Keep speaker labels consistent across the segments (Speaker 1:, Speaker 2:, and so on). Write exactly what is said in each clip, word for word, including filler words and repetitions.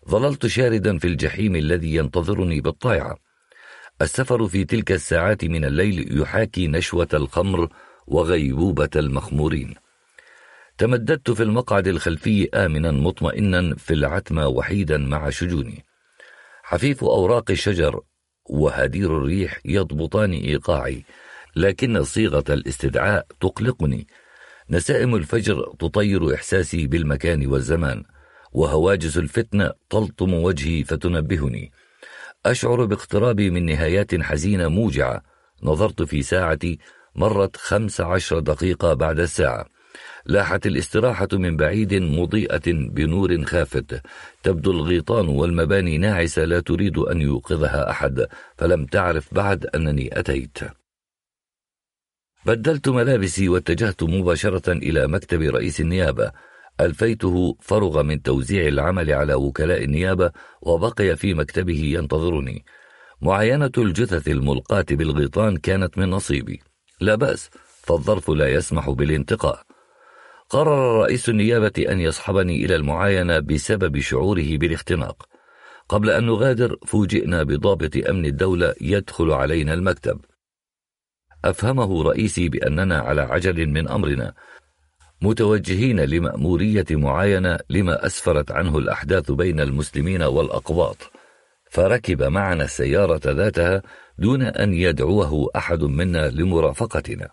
Speaker 1: ظللت شاردا في الجحيم الذي ينتظرني بالطايعة. السفر في تلك الساعات من الليل يحاكي نشوة الخمر وغيبوبة المخمورين. تمددت في المقعد الخلفي آمنا مطمئنا في العتمة وحيدا مع شجوني. حفيف أوراق الشجر وهدير الريح يضبطان إيقاعي، لكن صيغة الاستدعاء تقلقني. نسائم الفجر تطير إحساسي بالمكان والزمان، وهواجس الفتنة تلطم وجهي فتنبهني. أشعر باقترابي من نهايات حزينة موجعة. نظرت في ساعتي، مرت خمس عشر دقيقة بعد الساعة. لاحت الاستراحة من بعيد مضيئة بنور خافت. تبدو الغيطان والمباني ناعسة لا تريد أن يوقظها أحد، فلم تعرف بعد أنني أتيت. بدلت ملابسي واتجهت مباشرة إلى مكتب رئيس النيابة. ألفيته فرغ من توزيع العمل على وكلاء النيابة، وبقي في مكتبه ينتظرني. معاينة الجثث الملقاة بالغيطان كانت من نصيبي. لا بأس، فالظرف لا يسمح بالانتقاء. قرر رئيس النيابة أن يصحبني إلى المعاينة بسبب شعوره بالاختناق. قبل أن نغادر فوجئنا بضابط أمن الدولة يدخل علينا المكتب. أفهمه رئيسي بأننا على عجل من أمرنا، متوجهين لمأمورية معاينة لما أسفرت عنه الأحداث بين المسلمين والأقباط، فركب معنا السيارة ذاتها دون أن يدعوه أحد منا لمرافقتنا.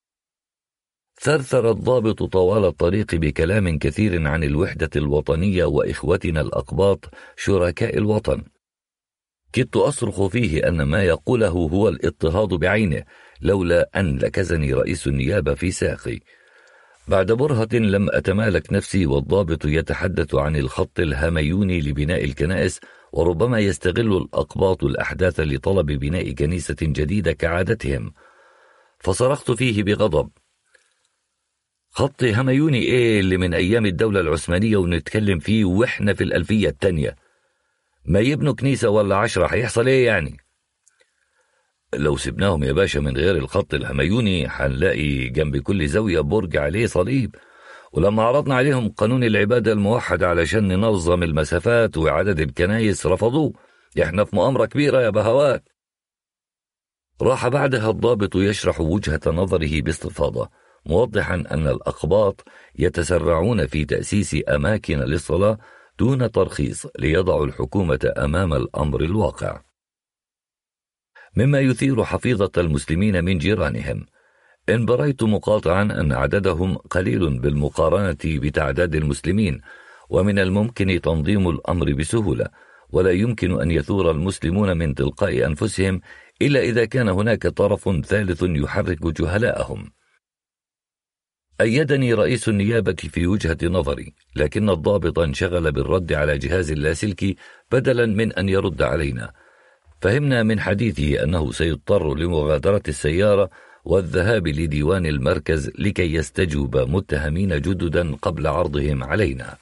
Speaker 1: ثرثر الضابط طوال الطريق بكلام كثير عن الوحدة الوطنية وإخوتنا الأقباط شركاء الوطن. كدت أصرخ فيه أن ما يقوله هو الاضطهاد بعينه، لولا أن لكزني رئيس النيابة في ساقي. بعد برهة لم أتمالك نفسي، والضابط يتحدث عن الخط الهميوني لبناء الكنائس، وربما يستغل الأقباط الأحداث لطلب بناء كنيسة جديدة كعادتهم. فصرخت فيه بغضب: خط هميوني إيه اللي من أيام الدولة العثمانية ونتكلم فيه وإحنا في الألفية التانية؟ ما يبنوا كنيسة ولا عشرة هيحصل إيه يعني؟ لو سبناهم يا باشا من غير الخط الهميوني هنلاقي جنب كل زاوية برج عليه صليب. ولما عرضنا عليهم قانون العبادة الموحد علشان ننظم المسافات وعدد الكنايس رفضوه. احنا في مؤامرة كبيرة يا بهوات. راح بعدها الضابط يشرح وجهة نظره باستفاضة، موضحا أن الأقباط يتسرعون في تأسيس أماكن للصلاة دون ترخيص ليضعوا الحكومة أمام الأمر الواقع، مما يثير حفيظة المسلمين من جيرانهم. انبريت مقاطعا أن عددهم قليل بالمقارنة بتعداد المسلمين، ومن الممكن تنظيم الأمر بسهولة، ولا يمكن أن يثور المسلمون من تلقاء أنفسهم إلا إذا كان هناك طرف ثالث يحرك جهلاءهم. أيدني رئيس النيابة في وجهة نظري، لكن الضابط انشغل بالرد على جهاز اللاسلكي بدلا من أن يرد علينا. فهمنا من حديثه أنه سيضطر لمغادرة السيارة والذهاب لديوان المركز لكي يستجوب متهمين جددا قبل عرضهم علينا.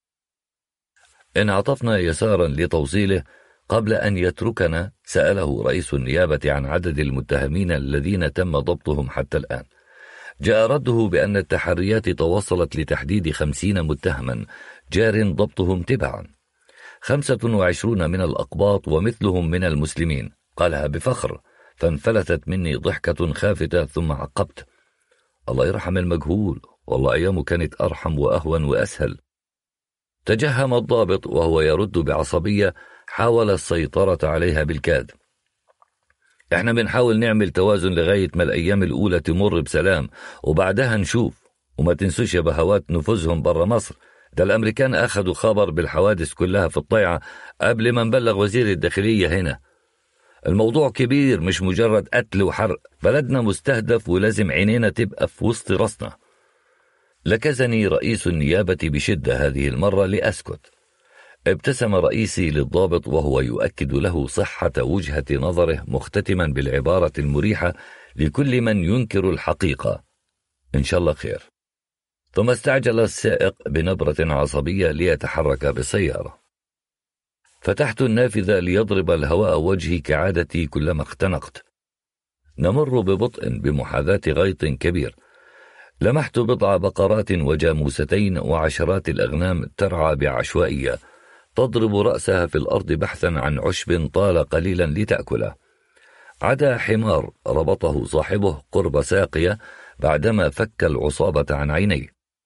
Speaker 1: انعطفنا يسارا لتوصيله. قبل أن يتركنا سأله رئيس النيابة عن عدد المتهمين الذين تم ضبطهم حتى الآن. جاء رده بأن التحريات توصلت لتحديد خمسين متهما جار ضبطهم تبعا، خمسة وعشرون من الأقباط ومثلهم من المسلمين. قالها بفخر، فانفلتت مني ضحكة خافتة، ثم عقبت: الله يرحم المجهول، والله أيامه كانت أرحم وأهون وأسهل. تجهم الضابط وهو يرد بعصبية حاول السيطرة عليها بالكاد: احنا بنحاول نعمل توازن لغاية ما الأيام الأولى تمر بسلام، وبعدها نشوف. وما تنسوش يا بهوات نفوذهم برا مصر، ده الأمريكان أخذوا خبر بالحوادث كلها في الطيعة قبل ما نبلغ وزير الداخلية هنا. الموضوع كبير، مش مجرد قتل وحرق، بلدنا مستهدف ولازم عينينا تبقى في وسط راسنا. لكزني رئيس النيابة بشدة هذه المرة لأسكت. ابتسم رئيسي للضابط وهو يؤكد له صحة وجهة نظره، مختتما بالعبارة المريحة لكل من ينكر الحقيقة: إن شاء الله خير. ثم استعجل السائق بنبرة عصبية ليتحرك بالسيارة. فتحت النافذة ليضرب الهواء وجهي كعادتي كلما اختنقت. نمر ببطء بمحاذاة غيط كبير. لمحت بضع بقرات وجاموستين وعشرات الأغنام ترعى بعشوائية. تضرب رأسها في الأرض بحثا عن عشب طال قليلا لتأكله. عدا حمار ربطه صاحبه قرب ساقية بعدما فك العصابة عن عينيه،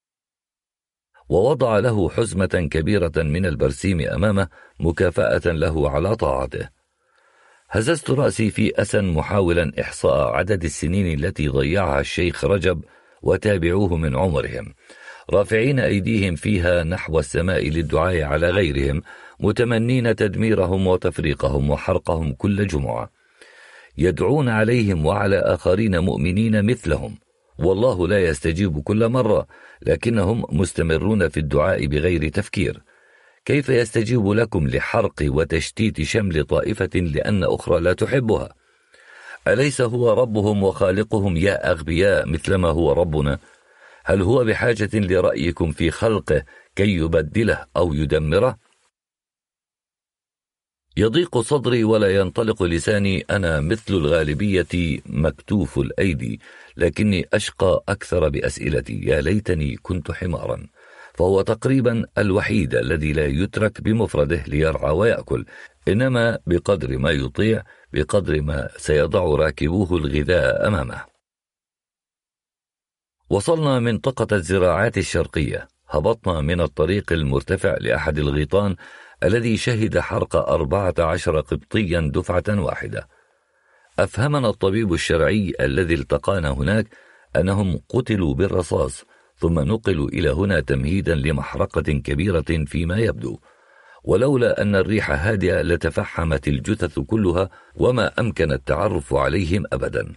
Speaker 1: ووضع له حزمة كبيرة من البرسيم أمامه مكافأة له على طاعته. هززت رأسي في أسى محاولا إحصاء عدد السنين التي ضيعها الشيخ رجب وتابعوه من عمرهم، رافعين أيديهم فيها نحو السماء للدعاء على غيرهم، متمنين تدميرهم وتفريقهم وحرقهم كل جمعة، يدعون عليهم وعلى آخرين مؤمنين مثلهم، والله لا يستجيب كل مرة، لكنهم مستمرون في الدعاء بغير تفكير. كيف يستجيب لكم لحرق وتشتيت شمل طائفة لأن أخرى لا تحبها؟ أليس هو ربهم وخالقهم يا أغبياء مثلما هو ربنا؟ هل هو بحاجة لرأيكم في خلقه كي يبدله أو يدمره؟ يضيق صدري ولا ينطلق لساني، أنا مثل الغالبية مكتوف الأيدي، لكني أشقى أكثر بأسئلتي. يا ليتني كنت حمارا، فهو تقريبا الوحيد الذي لا يترك بمفرده ليرعى ويأكل، إنما بقدر ما يطيع بقدر ما سيضع راكبوه الغذاء أمامه. وصلنا منطقة الزراعات الشرقية، هبطنا من الطريق المرتفع لأحد الغيطان الذي شهد حرق أربعة عشر قبطيا دفعة واحدة. أفهمنا الطبيب الشرعي الذي التقانا هناك أنهم قتلوا بالرصاص ثم نقلوا إلى هنا تمهيدا لمحرقة كبيرة فيما يبدو، ولولا أن الريح هادئة لتفحمت الجثث كلها وما أمكن التعرف عليهم أبدا.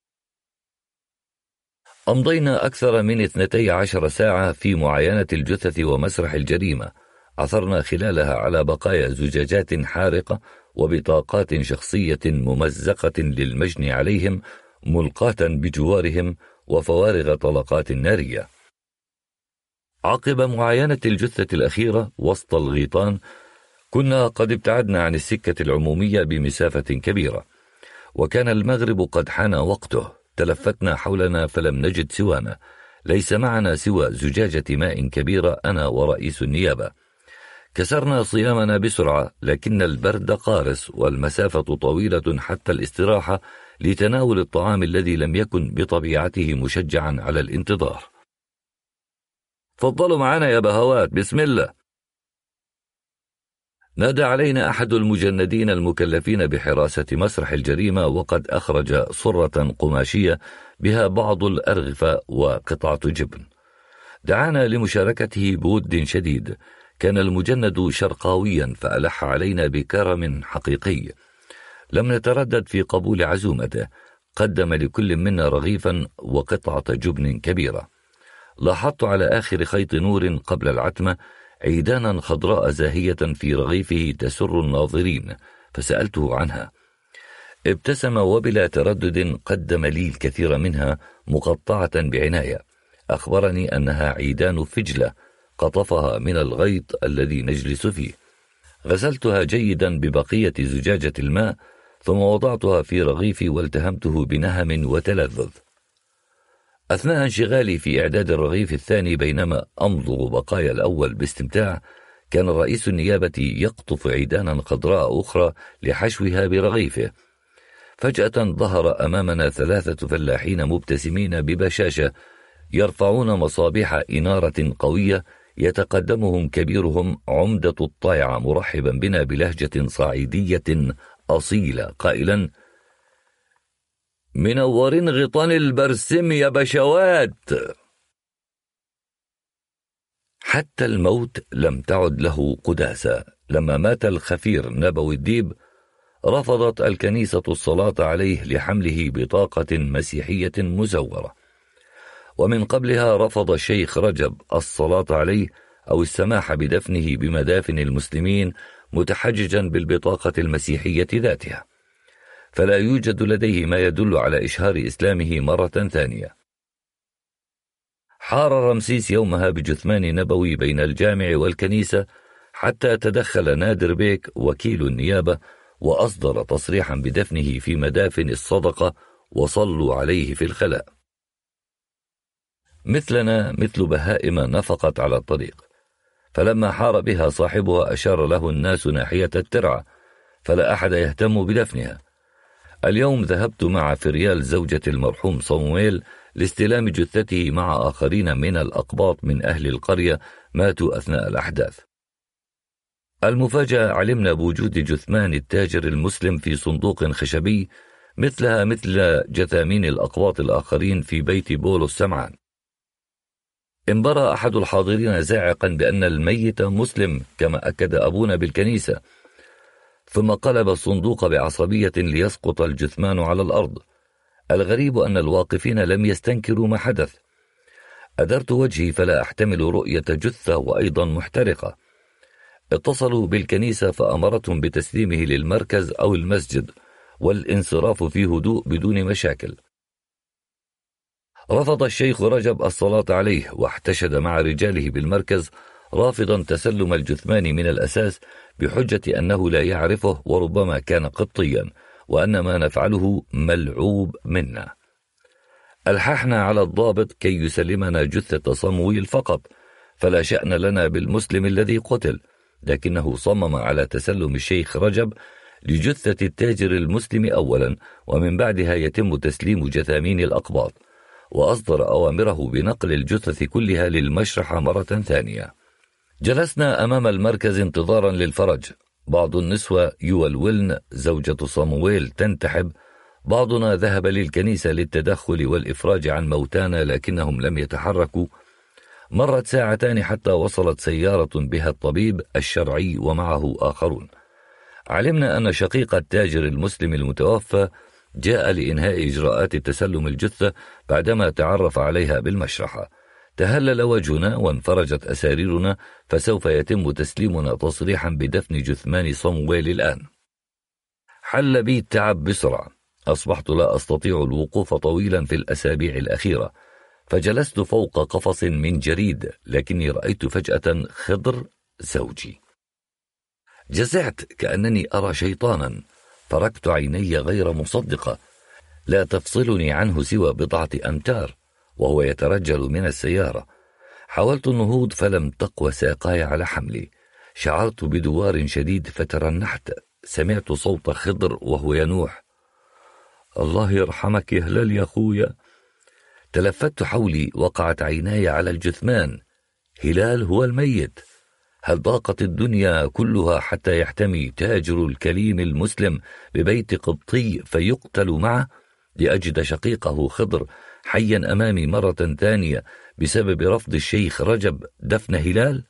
Speaker 1: أمضينا أكثر من اثنتي عشر ساعة في معاينة الجثث ومسرح الجريمة، عثرنا خلالها على بقايا زجاجات حارقة وبطاقات شخصية ممزقة للمجني عليهم ملقاة بجوارهم وفوارغ طلقات نارية. عقب معاينة الجثة الأخيرة وسط الغيطان كنا قد ابتعدنا عن السكة العمومية بمسافة كبيرة، وكان المغرب قد حان وقته. تلفتنا حولنا فلم نجد سوانا، ليس معنا سوى زجاجة ماء كبيرة أنا ورئيس النيابة. كسرنا صيامنا بسرعة، لكن البرد قارس والمسافة طويلة حتى الاستراحة لتناول الطعام الذي لم يكن بطبيعته مشجعا على الانتظار. فضلوا معنا يا بهوات، بسم الله. نادى علينا أحد المجندين المكلفين بحراسة مسرح الجريمة، وقد أخرج صرة قماشية بها بعض الأرغفة وقطعة جبن. دعانا لمشاركته بود شديد. كان المجند شرقاويا فألح علينا بكرم حقيقي، لم نتردد في قبول عزومته. قدم لكل منا رغيفا وقطعة جبن كبيرة. لاحظت على آخر خيط نور قبل العتمة عيدانا خضراء زاهية في رغيفه تسر الناظرين، فسألته عنها. ابتسم وبلا تردد قدم لي الكثير منها مقطعة بعناية. أخبرني أنها عيدان فجلة قطفها من الغيط الذي نجلس فيه. غسلتها جيدا ببقية زجاجة الماء ثم وضعتها في رغيفي والتهمته بنهم وتلذذ. أثناء انشغالي في إعداد الرغيف الثاني بينما أمضغ بقايا الأول باستمتاع، كان رئيس النيابة يقطف عيدانا خضراء أخرى لحشوها برغيفه. فجأة ظهر أمامنا ثلاثة فلاحين مبتسمين ببشاشة يرفعون مصابيح إنارة قوية، يتقدمهم كبيرهم عمدة الطائعة مرحبا بنا بلهجة صعيدية أصيلة قائلا: منورين غيطان البرسم يا بشوات. حتى الموت لم تعد له قداسة. لما مات الخفير نبوي الديب رفضت الكنيسة الصلاة عليه لحمله بطاقة مسيحية مزورة، ومن قبلها رفض الشيخ رجب الصلاة عليه أو السماح بدفنه بمدافن المسلمين متحججا بالبطاقة المسيحية ذاتها، فلا يوجد لديه ما يدل على إشهار إسلامه مرة ثانية. حار رمسيس يومها بجثمان نبوي بين الجامع والكنيسة، حتى تدخل نادر بيك وكيل النيابة وأصدر تصريحا بدفنه في مدافن الصدقة وصلوا عليه في الخلاء. مثلنا مثل بهائم نفقت على الطريق، فلما حار بها صاحبها أشار له الناس ناحية الترعة، فلا أحد يهتم بدفنها. اليوم ذهبت مع فريال زوجة المرحوم صمويل لاستلام جثته مع آخرين من الأقباط من أهل القرية ماتوا أثناء الأحداث. المفاجأة، علمنا بوجود جثمان التاجر المسلم في صندوق خشبي مثلها مثل جثامين الأقباط الآخرين في بيت بولو السمعان. انبرى أحد الحاضرين زاعقا بأن الميت مسلم كما أكد أبونا بالكنيسة، ثم قلب الصندوق بعصبية ليسقط الجثمان على الأرض. الغريب أن الواقفين لم يستنكروا ما حدث. أدرت وجهي فلا أحتمل رؤية جثة وأيضا محترقة. اتصلوا بالكنيسة فأمرتهم بتسليمه للمركز أو المسجد والانصراف في هدوء بدون مشاكل. رفض الشيخ رجب الصلاة عليه واحتشد مع رجاله بالمركز رافضا تسلم الجثمان من الأساس بحجة أنه لا يعرفه وربما كان قبطيا وأن ما نفعله ملعوب منا. ألححنا على الضابط كي يسلمنا جثة صمويل فقط، فلا شأن لنا بالمسلم الذي قتل، لكنه صمم على تسلم الشيخ رجب لجثة التاجر المسلم أولا، ومن بعدها يتم تسليم جثامين الأقباط، وأصدر أوامره بنقل الجثث كلها للمشرحة مرة ثانية. جلسنا أمام المركز انتظارا للفرج. بعض النسوة يولولن، زوجة صمويل تنتحب، بعضنا ذهب للكنيسة للتدخل والإفراج عن موتانا لكنهم لم يتحركوا. مرت ساعتان حتى وصلت سيارة بها الطبيب الشرعي ومعه آخرون. علمنا أن شقيق التاجر المسلم المتوفى جاء لإنهاء إجراءات تسلم الجثة بعدما تعرف عليها بالمشرحة. تهلل وجهنا وانفرجت أساريرنا، فسوف يتم تسليمنا تصريحا بدفن جثمان صمويل الآن. حل بي التعب بسرعة، أصبحت لا أستطيع الوقوف طويلا في الأسابيع الأخيرة، فجلست فوق قفص من جريد، لكني رأيت فجأة خضر زوجي. جزعت كأنني أرى شيطانا، فركت عيني غير مصدقة، لا تفصلني عنه سوى بضعة أمتار وهو يترجل من السيارة. حاولت النهوض فلم تقوى ساقاي على حملي، شعرت بدوار شديد فترنحت. سمعت صوت خضر وهو ينوح: الله يرحمك يا هلال يا أخويا. تلفت حولي، وقعت عيناي على الجثمان. هلال هو الميت. هل ضاقت الدنيا كلها حتى يحتمي تاجر الكليم المسلم ببيت قبطي فيقتل معه لأجد شقيقه خضر حيا أمامي مرة ثانية بسبب رفض الشيخ رجب دفن هلال؟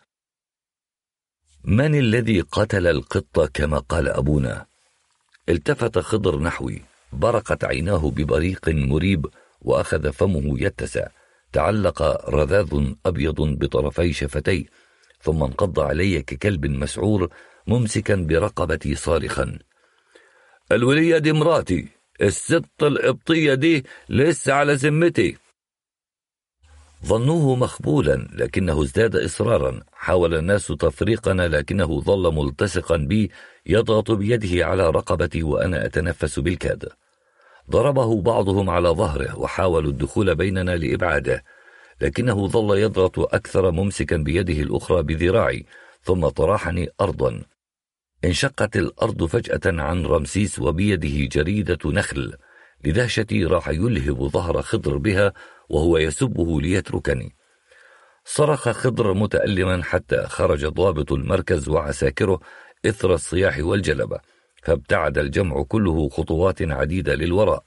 Speaker 1: من الذي قتل القط كما قال أبونا؟ التفت خضر نحوي، برقت عيناه ببريق مريب وأخذ فمه يتسع. تعلق رذاذ أبيض بطرفي شفتيه، ثم انقض علي ككلب مسعور ممسكا برقبتي صارخا: الولية دي مراتي، الست القبطية دي لسه على ذمتي. ظنوه مخبولا لكنه ازداد إصرارا. حاول الناس تفريقنا لكنه ظل ملتصقا بي يضغط بيده على رقبتي وأنا أتنفس بالكاد. ضربه بعضهم على ظهره وحاولوا الدخول بيننا لإبعاده، لكنه ظل يضغط أكثر ممسكا بيده الأخرى بذراعي، ثم طرحني أرضا. انشقت الأرض فجأة عن رمسيس وبيده جريدة نخل. لدهشتي راح يلهب ظهر خضر بها وهو يسبه ليتركني. صرخ خضر متألما حتى خرج ضابط المركز وعساكره إثر الصياح والجلبة، فابتعد الجمع كله خطوات عديدة للوراء.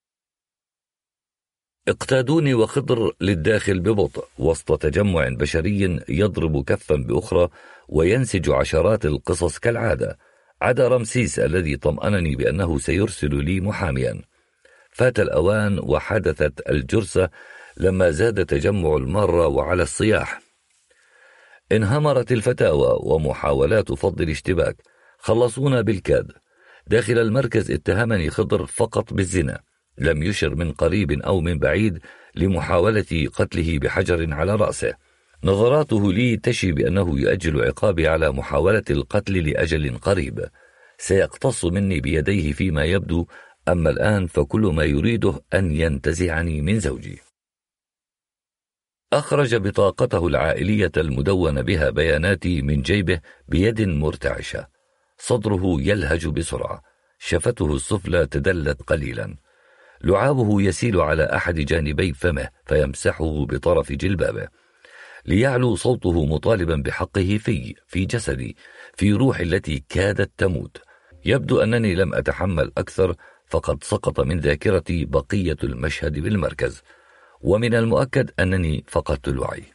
Speaker 1: اقتادوني وخضر للداخل ببطء وسط تجمع بشري يضرب كفا بأخرى وينسج عشرات القصص كالعادة، عدا رمسيس الذي طمأنني بأنه سيرسل لي محاميا. فات الأوان وحدثت الجرسة لما زاد تجمع المارة وعلى الصياح. انهمرت الفتاوى ومحاولات فض الاشتباك، خلصونا بالكاد. داخل المركز اتهمني خضر فقط بالزنا، لم يشر من قريب أو من بعيد لمحاولة قتله بحجر على رأسه. نظراته لي تشي بأنه يؤجل عقابي على محاولة القتل لأجل قريب. سيقتص مني بيديه فيما يبدو، أما الآن فكل ما يريده أن ينتزعني من زوجي. أخرج بطاقته العائلية المدونة بها بياناتي من جيبه بيد مرتعشة، صدره يلهج بسرعة، شفته السفلى تدلت قليلا، لعابه يسيل على أحد جانبي فمه فيمسحه بطرف جلبابه، ليعلو صوته مطالبا بحقه في في جسدي، في روحي التي كادت تموت. يبدو أنني لم أتحمل أكثر، فقد سقط من ذاكرتي بقية المشهد بالمركز، ومن المؤكد أنني فقدت الوعي.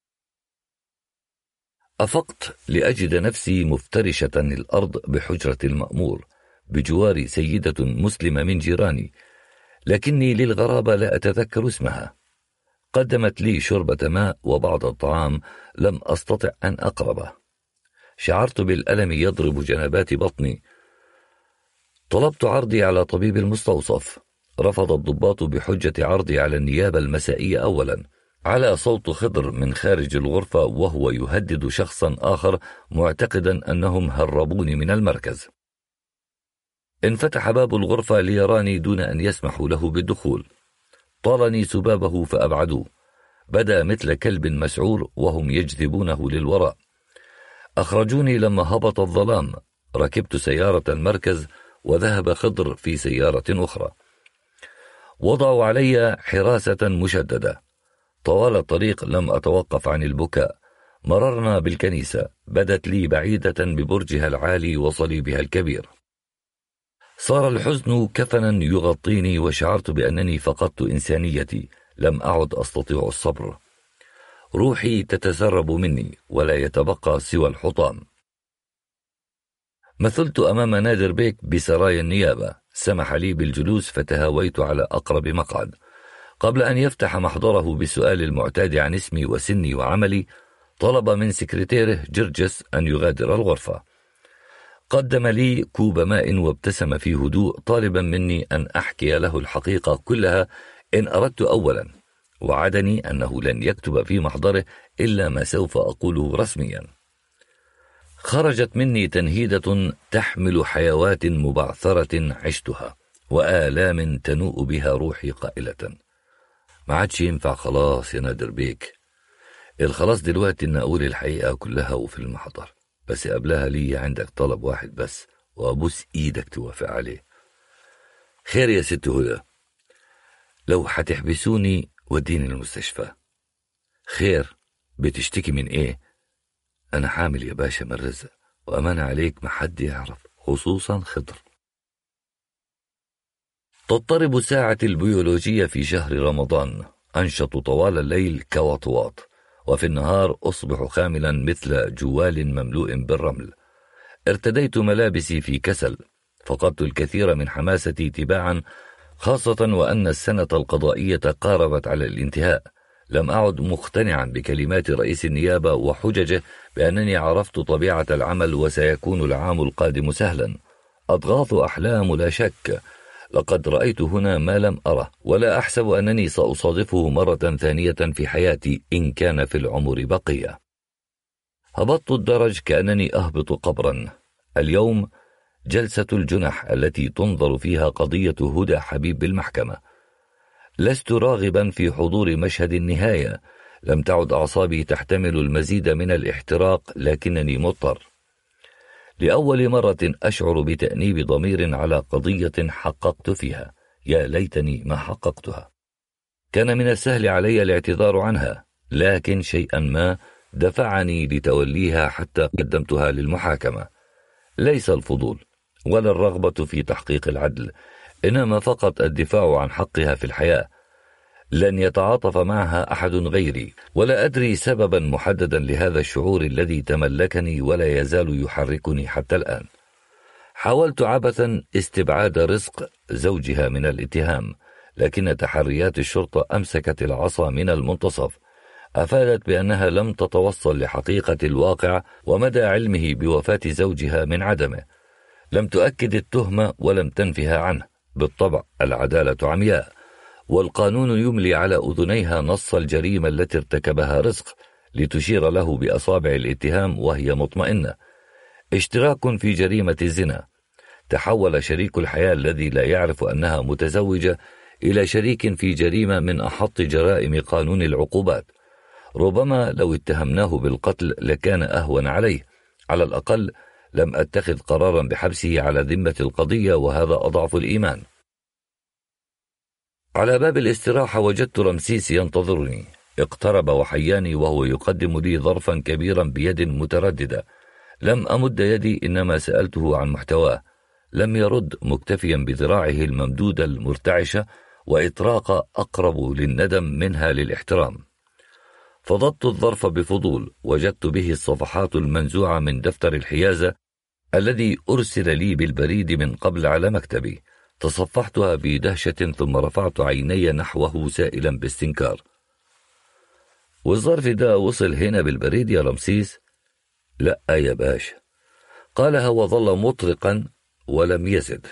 Speaker 1: أفقت لأجد نفسي مفترشة الأرض بحجرة المأمور بجوار سيدة مسلمة من جيراني، لكني للغرابة لا أتذكر اسمها. قدمت لي شربة ماء وبعض الطعام، لم أستطع أن أقربه. شعرت بالألم يضرب جنبات بطني. طلبت عرضي على طبيب المستوصف. رفض الضباط بحجة عرضي على النيابة المسائية أولا. على صوت خضر من خارج الغرفة وهو يهدد شخصا آخر، معتقدا أنهم هربوني من المركز. انفتح باب الغرفة ليراني دون أن يسمحوا له بالدخول. طالني سبابه فأبعدوه. بدا مثل كلب مسعور وهم يجذبونه للوراء. أخرجوني لما هبط الظلام. ركبت سيارة المركز وذهب خضر في سيارة أخرى. وضعوا علي حراسة مشددة. طوال الطريق لم أتوقف عن البكاء. مررنا بالكنيسة، بدت لي بعيدة ببرجها العالي وصليبها الكبير. صار الحزن كفنا يغطيني، وشعرت بأنني فقدت إنسانيتي، لم أعد أستطيع الصبر. روحي تتسرب مني ولا يتبقى سوى الحطام. مثلت أمام نادر بيك بسرايا النيابة، سمح لي بالجلوس فتهاويت على أقرب مقعد. قبل أن يفتح محضره بالسؤال المعتاد عن اسمي وسني وعملي، طلب من سكرتيره جرجس أن يغادر الغرفة. قدم لي كوب ماء وابتسم في هدوء، طالبا مني أن أحكي له الحقيقة كلها إن أردت أولا. وعدني أنه لن يكتب في محضره إلا ما سوف أقوله رسميا. خرجت مني تنهيدة تحمل حيوات مبعثرة عشتها، وآلام تنوء بها روحي قائلة: ما عادش ينفع خلاص يا نادر بيك. الخلاص دلوقتي إن أقول الحقيقة كلها وفي المحضر، بس قبلها لي عندك طلب واحد بس، وأبوس إيدك توافق عليه. خير يا ست هدى، لو هتحبسوني وديني المستشفى. خير، بتشتكي من إيه؟ أنا حامل يا باشا من رزق، وأمانة عليك محد يعرف، خصوصا خضر. تضطرب الساعة البيولوجية في شهر رمضان. أنشط طوال الليل كوطواط، وفي النهار أصبح خاملا مثل جوال مملوء بالرمل. ارتديت ملابسي في كسل. فقدت الكثير من حماستي تباعا، خاصة وأن السنة القضائية قاربت على الانتهاء. لم أعد مقتنعا بكلمات رئيس النيابة وحججه بأنني عرفت طبيعة العمل وسيكون العام القادم سهلا. أضغاث أحلام لا شك. لقد رأيت هنا ما لم أره، ولا أحسب أنني سأصادفه مرة ثانية في حياتي إن كان في العمر بقية. هبطت الدرج كأنني أهبط قبرا. اليوم جلسة الجنح التي تنظر فيها قضية هدى حبيب بالمحكمة. لست راغبا في حضور مشهد النهاية. لم تعد أعصابي تحتمل المزيد من الاحتراق، لكنني مضطر. لأول مرة أشعر بتأنيب ضمير على قضية حققت فيها. يا ليتني ما حققتها. كان من السهل علي الاعتذار عنها، لكن شيئا ما دفعني لتوليها حتى قدمتها للمحاكمة. ليس الفضول ولا الرغبة في تحقيق العدل، إنما فقط الدفاع عن حقها في الحياة. لن يتعاطف معها أحد غيري، ولا أدري سببا محددا لهذا الشعور الذي تملكني ولا يزال يحركني حتى الآن. حاولت عبثا استبعاد رزق زوجها من الاتهام، لكن تحريات الشرطة أمسكت العصا من المنتصف. أفادت بأنها لم تتوصل لحقيقة الواقع ومدى علمه بوفاة زوجها من عدمه. لم تؤكد التهمة ولم تنفها عنه. بالطبع العدالة عمياء، والقانون يملي على أذنيها نص الجريمة التي ارتكبها رزق لتشير له بأصابع الاتهام وهي مطمئنة. اشتراك في جريمة الزنا. تحول شريك الحياة الذي لا يعرف أنها متزوجة إلى شريك في جريمة من أحط جرائم قانون العقوبات. ربما لو اتهمناه بالقتل لكان أهون عليه، على الأقل لم أتخذ قرارا بحبسه على ذمة القضية، وهذا أضعف الإيمان. على باب الاستراحة وجدت رمسيس ينتظرني. اقترب وحياني وهو يقدم لي ظرفا كبيرا بيد مترددة. لم أمد يدي، إنما سألته عن محتواه. لم يرد، مكتفيا بذراعه الممدودة المرتعشة وإطراقة أقرب للندم منها للاحترام. فضضت الظرف بفضول، وجدت به الصفحات المنزوعة من دفتر الحيازة الذي أرسل لي بالبريد من قبل على مكتبي. تصفحتها بدهشة ثم رفعت عيني نحوه سائلا باستنكار. والظرف ده وصل هنا بالبريد يا رمسيس؟ لا يا باشا، قالها وظل مطرقا ولم يزد.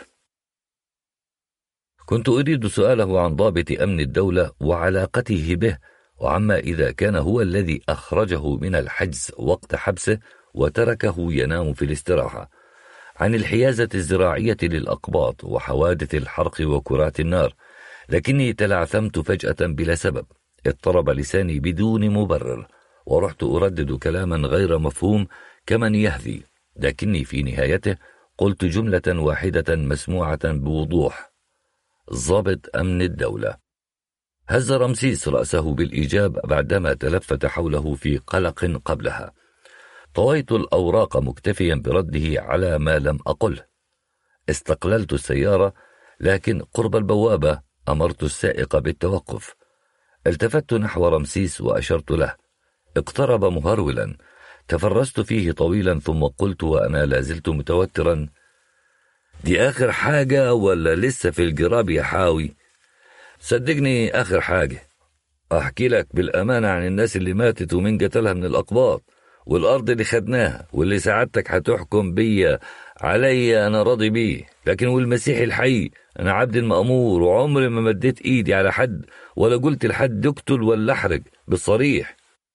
Speaker 1: كنت أريد سؤاله عن ضابط أمن الدولة وعلاقته به، وعما إذا كان هو الذي أخرجه من الحجز وقت حبسه وتركه ينام في الاستراحة، عن الحيازة الزراعية للأقباط وحوادث الحرق وكرات النار، لكني تلعثمت فجأة بلا سبب. اضطرب لساني بدون مبرر، ورحت أردد كلاما غير مفهوم كمن يهذي، لكني في نهايته قلت جملة واحدة مسموعة بوضوح: ضابط أمن الدولة. هز رمسيس رأسه بالإيجاب بعدما تلفت حوله في قلق قبلها. طويت الأوراق مكتفيا برده على ما لم أقله. استقللت السيارة، لكن قرب البوابة أمرت السائق بالتوقف. التفت نحو رمسيس وأشرت له. اقترب مهرولا. تفرست فيه طويلا ثم قلت وأنا لازلت متوترا: دي آخر حاجة ولا لسه في الجراب يا حاوي؟ صدقني آخر حاجة. أحكي لك بالأمانة عن الناس اللي ماتت ومن قتلها من الأقباط، والأرض اللي خدناها، واللي سعادتك هتحكم بيا علي أنا راضي بيه، لكن والمسيح الحي أنا عبد المأمور، وعمري ما مديت إيدي على حد ولا قلت لحد اقتل ولا احرق بالصريح.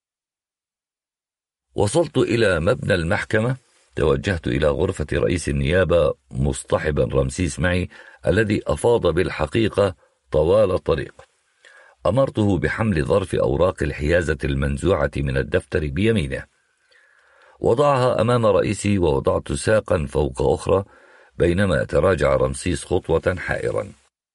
Speaker 1: وصلت إلى مبنى المحكمة. توجهت إلى غرفة رئيس النيابة مصطحبا رمسيس معي الذي أفاض بالحقيقة طوال الطريق. أمرته بحمل ظرف أوراق الحيازة المنزوعة من الدفتر بيمينه. وضعها أمام رئيسي ووضعت ساقا فوق أخرى، بينما تراجع رمسيس خطوة حائرا.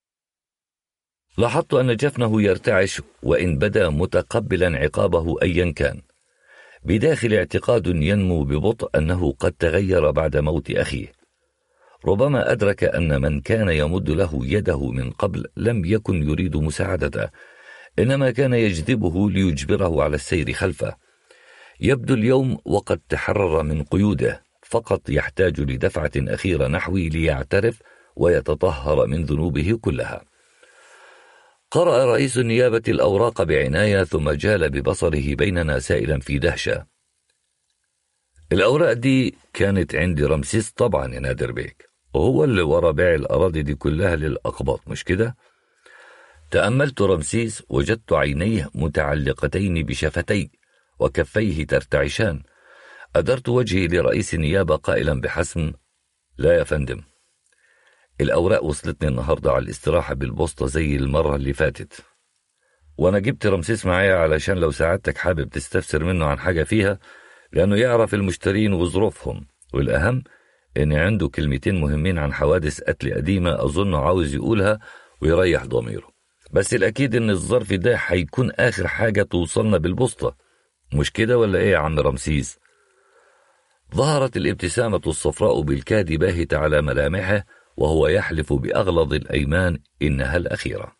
Speaker 1: لاحظت أن جفنه يرتعش، وإن بدا متقبلا عقابه أيا كان. بداخل اعتقاد ينمو ببطء أنه قد تغير بعد موت أخيه. ربما أدرك أن من كان يمد له يده من قبل لم يكن يريد مساعدته، إنما كان يجذبه ليجبره على السير خلفه. يبدو اليوم وقد تحرر من قيوده، فقط يحتاج لدفعة أخيرة نحوي ليعترف ويتطهر من ذنوبه كلها. قرأ رئيس النيابة الأوراق بعناية ثم جال ببصره بيننا سائلا في دهشة: الأوراق دي كانت عند رمسيس طبعا يا نادر بيك، وهو اللي ورا بيع الأراضي دي كلها للأقباط، مش كده؟ تأملت رمسيس، وجدت عينيه متعلقتين بشفتي وكفيه ترتعشان. أدرت وجهي لرئيس النيابة قائلا بحسم: لا يا فندم، الأوراق وصلتني النهاردة على الاستراحة بالبوسطة زي المرة اللي فاتت، وأنا جبت رمسيس معايا علشان لو سعادتك حابب تستفسر منه عن حاجة فيها، لأنه يعرف المشترين وظروفهم، والأهم إن عنده كلمتين مهمين عن حوادث قتل قديمة أظنه عاوز يقولها ويريح ضميره. بس الأكيد إن الظرف ده هيكون آخر حاجة توصلنا بالبوسطة، مش كده ولا إيه يا عم رمسيس؟ ظهرت الابتسامة الصفراء بالكاد باهتة على ملامحه، وهو يحلف بأغلظ الأيمان إنها الأخيرة.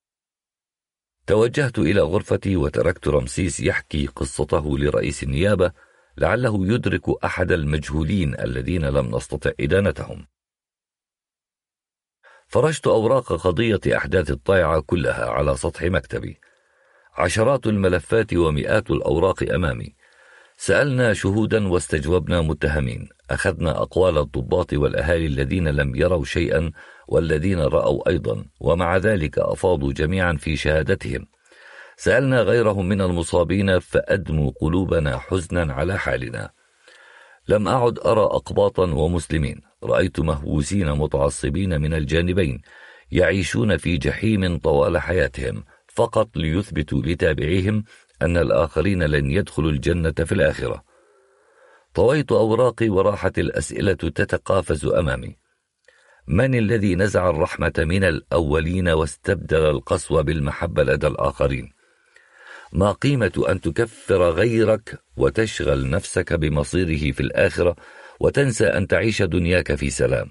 Speaker 1: توجهت إلى غرفتي وتركت رمسيس يحكي قصته لرئيس النيابة، لعله يدرك أحد المجهولين الذين لم نستطع إدانتهم. فرشت أوراق قضية أحداث الطائعة كلها على سطح مكتبي، عشرات الملفات ومئات الأوراق أمامي. سألنا شهودا واستجوبنا متهمين، أخذنا أقوال الضباط والأهالي الذين لم يروا شيئا والذين رأوا أيضا، ومع ذلك أفاضوا جميعا في شهادتهم. سألنا غيرهم من المصابين فأدموا قلوبنا حزنا على حالنا. لم أعد أرى أقباطا ومسلمين، رأيت مهووسين متعصبين من الجانبين يعيشون في جحيم طوال حياتهم، فقط ليثبتوا لتابعيهم أن الآخرين لن يدخلوا الجنة في الآخرة. طويت أوراقي وراحت الأسئلة تتقافز أمامي. من الذي نزع الرحمة من الأولين واستبدل القسوة بالمحبة لدى الآخرين؟ ما قيمة أن تكفر غيرك وتشغل نفسك بمصيره في الآخرة وتنسى أن تعيش دنياك في سلام؟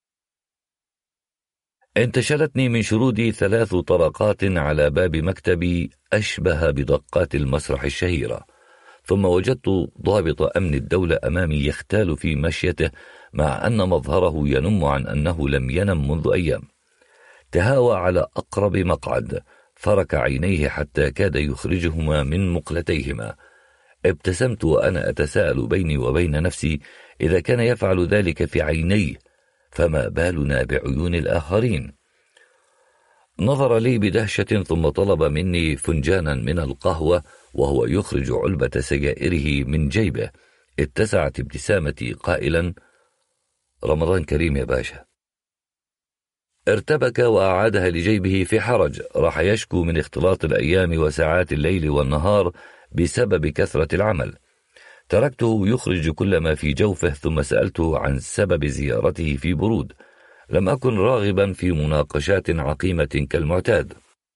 Speaker 1: انتشلتني من شرودي ثلاث طرقات على باب مكتبي أشبه بدقات المسرح الشهيرة، ثم وجدت ضابط أمن الدولة أمامي يختال في مشيته مع أن مظهره ينم عن أنه لم ينم منذ أيام. تهاوى على أقرب مقعد، فرك عينيه حتى كاد يخرجهما من مقلتيهما. ابتسمت وأنا أتساءل بيني وبين نفسي إذا كان يفعل ذلك في عينيه فما بالنا بعيون الآخرين. نظر لي بدهشة ثم طلب مني فنجانا من القهوة وهو يخرج علبة سجائره من جيبه. اتسعت ابتسامتي قائلا: رمضان كريم يا باشا. ارتبك وأعادها لجيبه في حرج، راح يشكو من اختلاط الأيام وساعات الليل والنهار بسبب كثرة العمل. تركته يخرج كل ما في جوفه ثم سألته عن سبب زيارته في برود. لم أكن راغبا في مناقشات عقيمة كالمعتاد.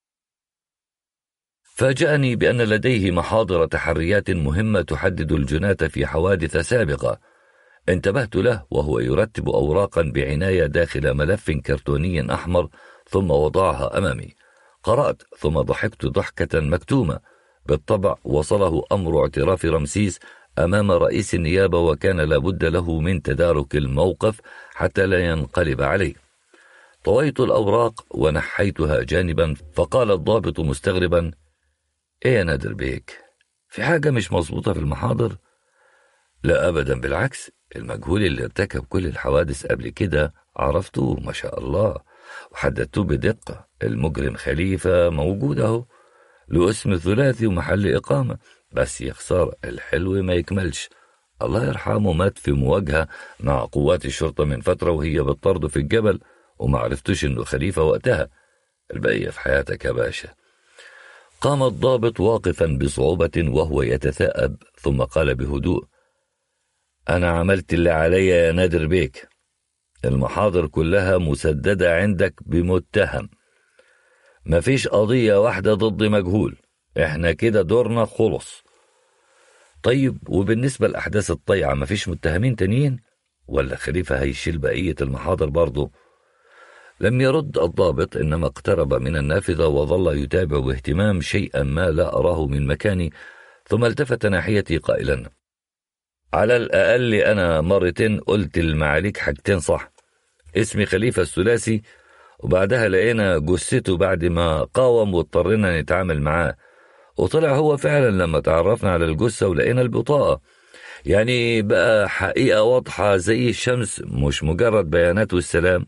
Speaker 1: فاجأني بأن لديه محاضر تحريات مهمة تحدد الجناة في حوادث سابقة. انتبهت له وهو يرتب أوراقا بعناية داخل ملف كرتوني أحمر ثم وضعها أمامي. قرأت ثم ضحكت ضحكة مكتومة. بالطبع وصله أمر اعتراف رمسيس أمام رئيس النيابة وكان لابد له من تدارك الموقف حتى لا ينقلب عليه. طويت الأوراق ونحيتها جانبا فقال الضابط مستغربا: إيه يا نادر بيك، في حاجة مش مظبوطة في المحاضر؟ لا أبدا، بالعكس، المجهول اللي ارتكب كل الحوادث قبل كده عرفته ما شاء الله وحددته بدقة. المجرم خليفة موجود اهو، له اسم ثلاثي ومحل إقامة، بس يخسر الحلو ما يكملش. الله يرحمه مات في مواجهة مع قوات الشرطة من فترة وهي بتطرده في الجبل وما عرفتش انه خليفة وقتها. البقية في حياتك يا باشا. قام الضابط واقفا بصعوبة وهو يتثاءب ثم قال بهدوء: أنا عملت اللي عليا يا نادر بيك، المحاضر كلها مسددة عندك بمتهم، مفيش قضية واحدة ضد مجهول، احنا كده دورنا خلص. طيب وبالنسبة لأحداث الطيعة مفيش متهمين تانيين ولا خليفة هيشيل بقية المحاضر برضه؟ لم يرد الضابط، إنما اقترب من النافذة وظل يتابع باهتمام شيئا ما لا أراه من مكاني، ثم التفت ناحيتي قائلا: على الأقل أنا مرتين قلت المعاليك حاجتين صح، اسمي خليفة الثلاثي وبعدها لقينا جثته بعد ما قاوم واضطرينا نتعامل معاه، وطلع هو فعلا لما تعرفنا على الجثة ولقينا البطاقة. يعني بقى حقيقة واضحة زي الشمس، مش مجرد بيانات والسلام.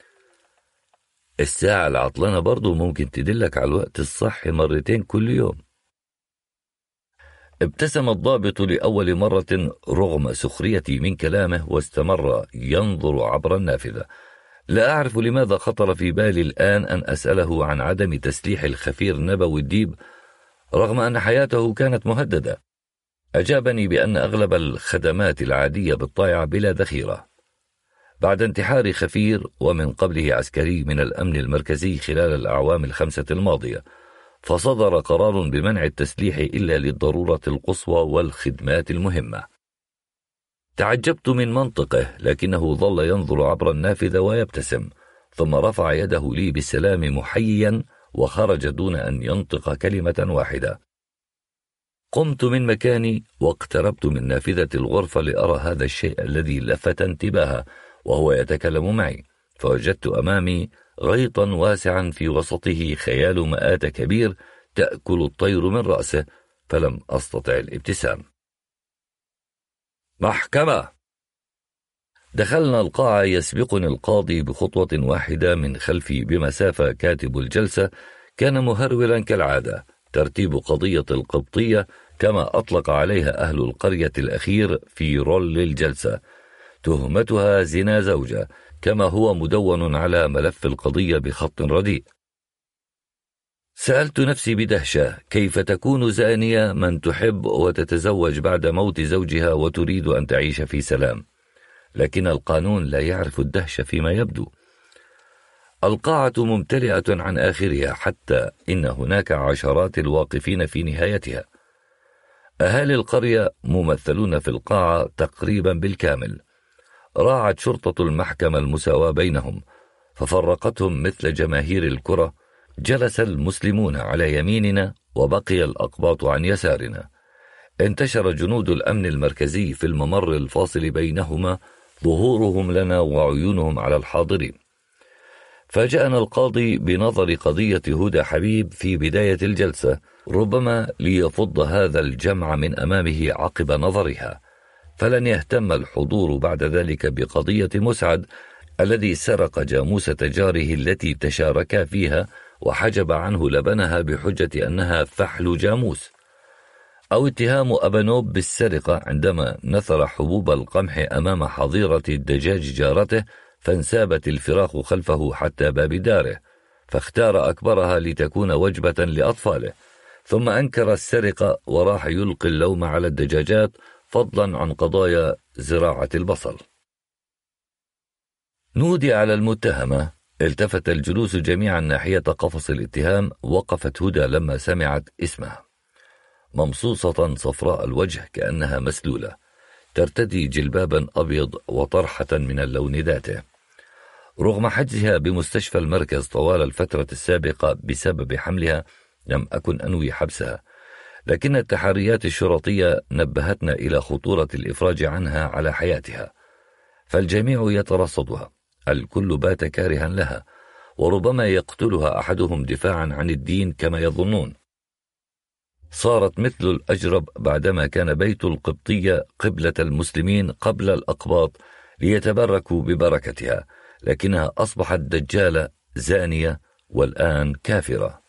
Speaker 1: الساعة العطلانة برضو ممكن تدلك على الوقت الصحي مرتين كل يوم. ابتسم الضابط لأول مرة رغم سخريتي من كلامه واستمر ينظر عبر النافذة. لا أعرف لماذا خطر في بالي الآن أن أسأله عن عدم تسليح الخفير نبوي الديب رغم أن حياته كانت مهددة. أجابني بأن أغلب الخدمات العادية بالطائعة بلا ذخيرة. بعد انتحار خفير ومن قبله عسكري من الأمن المركزي خلال الأعوام الخمسة الماضية، فصدر قرار بمنع التسليح إلا للضرورة القصوى والخدمات المهمة. تعجبت من منطقه، لكنه ظل ينظر عبر النافذة ويبتسم، ثم رفع يده لي بالسلام محييا وخرج دون أن ينطق كلمة واحدة. قمت من مكاني واقتربت من نافذة الغرفة لأرى هذا الشيء الذي لفت انتباهه وهو يتكلم معي، فوجدت أمامي غيطا واسعا في وسطه خيال مآت كبير تأكل الطير من رأسه، فلم أستطع الابتسام. محكمة. دخلنا القاعة يسبقني القاضي بخطوة واحدة من خلفي بمسافة. كاتب الجلسة كان مهرولا كالعادة، ترتيب قضية القبطية كما أطلق عليها أهل القرية الأخير في رول الجلسة، تهمتها زنا زوجة كما هو مدون على ملف القضية بخط رديء. سألت نفسي بدهشة كيف تكون زانية من تحب وتتزوج بعد موت زوجها وتريد أن تعيش في سلام، لكن القانون لا يعرف الدهشة فيما يبدو. القاعة ممتلئة عن آخرها، حتى إن هناك عشرات الواقفين في نهايتها. أهالي القرية ممثلون في القاعة تقريبا بالكامل. راعت شرطة المحكمة المساواة بينهم ففرقتهم مثل جماهير الكرة. جلس المسلمون على يميننا وبقي الأقباط عن يسارنا. انتشر جنود الأمن المركزي في الممر الفاصل بينهما، ظهورهم لنا وعيونهم على الحاضرين. فاجأنا القاضي بنظر قضية هدى حبيب في بداية الجلسة، ربما ليفض هذا الجمع من أمامه عقب نظرها، فلن يهتم الحضور بعد ذلك بقضية مسعد الذي سرق جاموسة جاره التي تشاركا فيها وحجب عنه لبنها بحجة أنها فحل جاموس، أو اتهام أبانوب بالسرقة عندما نثر حبوب القمح أمام حظيرة الدجاج جارته فانسابت الفراخ خلفه حتى باب داره، فاختار أكبرها لتكون وجبة لأطفاله، ثم أنكر السرقة وراح يلقي اللوم على الدجاجات، فضلا عن قضايا زراعة البصل. نودي على المتهمة. التفت الجلوس جميعا ناحية قفص الاتهام. وقفت هدى لما سمعت اسمها، ممصوصة صفراء الوجه كأنها مسلولة، ترتدي جلبابا أبيض وطرحة من اللون ذاته. رغم حجزها بمستشفى المركز طوال الفترة السابقة بسبب حملها، لم أكن أنوي حبسها، لكن التحريات الشرطية نبهتنا إلى خطورة الإفراج عنها على حياتها، فالجميع يترصدها، الكل بات كارها لها، وربما يقتلها أحدهم دفاعا عن الدين كما يظنون. صارت مثل الأجرب بعدما كان بيت القبطية قبلة المسلمين قبل الأقباط ليتبركوا ببركتها، لكنها أصبحت دجالة زانية والآن كافرة.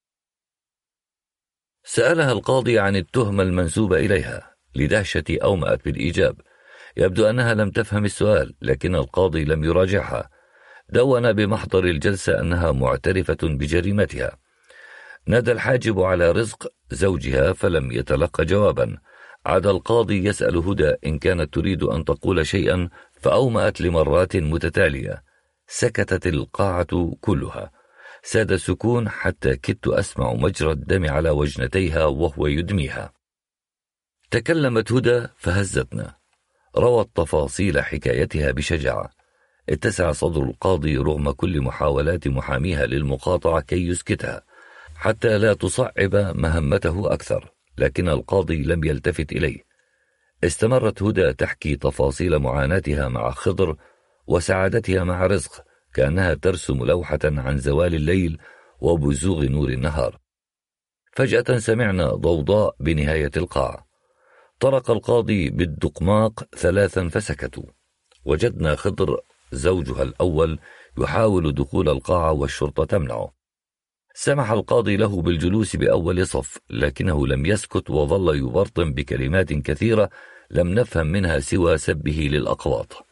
Speaker 1: سألها القاضي عن التهمة المنسوبة إليها. لدهشتي أومأت بالإيجاب. يبدو أنها لم تفهم السؤال، لكن القاضي لم يراجعها. دون بمحضر الجلسة أنها معترفة بجريمتها. نادى الحاجب على رزق زوجها فلم يتلقى جوابا. عاد القاضي يسأل هدى إن كانت تريد أن تقول شيئا، فأومأت لمرات متتالية. سكتت القاعة كلها. ساد السكون حتى كدت أسمع مجرى الدم على وجنتيها وهو يدميها. تكلمت هدى فهزتنا. روت تفاصيل حكايتها بشجاعة. اتسع صدر القاضي رغم كل محاولات محاميها للمقاطعة كي يسكتها حتى لا تصعب مهمته أكثر، لكن القاضي لم يلتفت إليه. استمرت هدى تحكي تفاصيل معاناتها مع خضر وسعادتها مع رزق، كأنها ترسم لوحة عن زوال الليل وبزوغ نور النهار. فجأة سمعنا ضوضاء بنهاية القاعة. طرق القاضي بالدقماق ثلاثا فسكتوا. وجدنا خضر زوجها الأول يحاول دخول القاعة والشرطة تمنعه. سمح القاضي له بالجلوس بأول صف، لكنه لم يسكت وظل يبرطم بكلمات كثيرة لم نفهم منها سوى سبه للأقواط.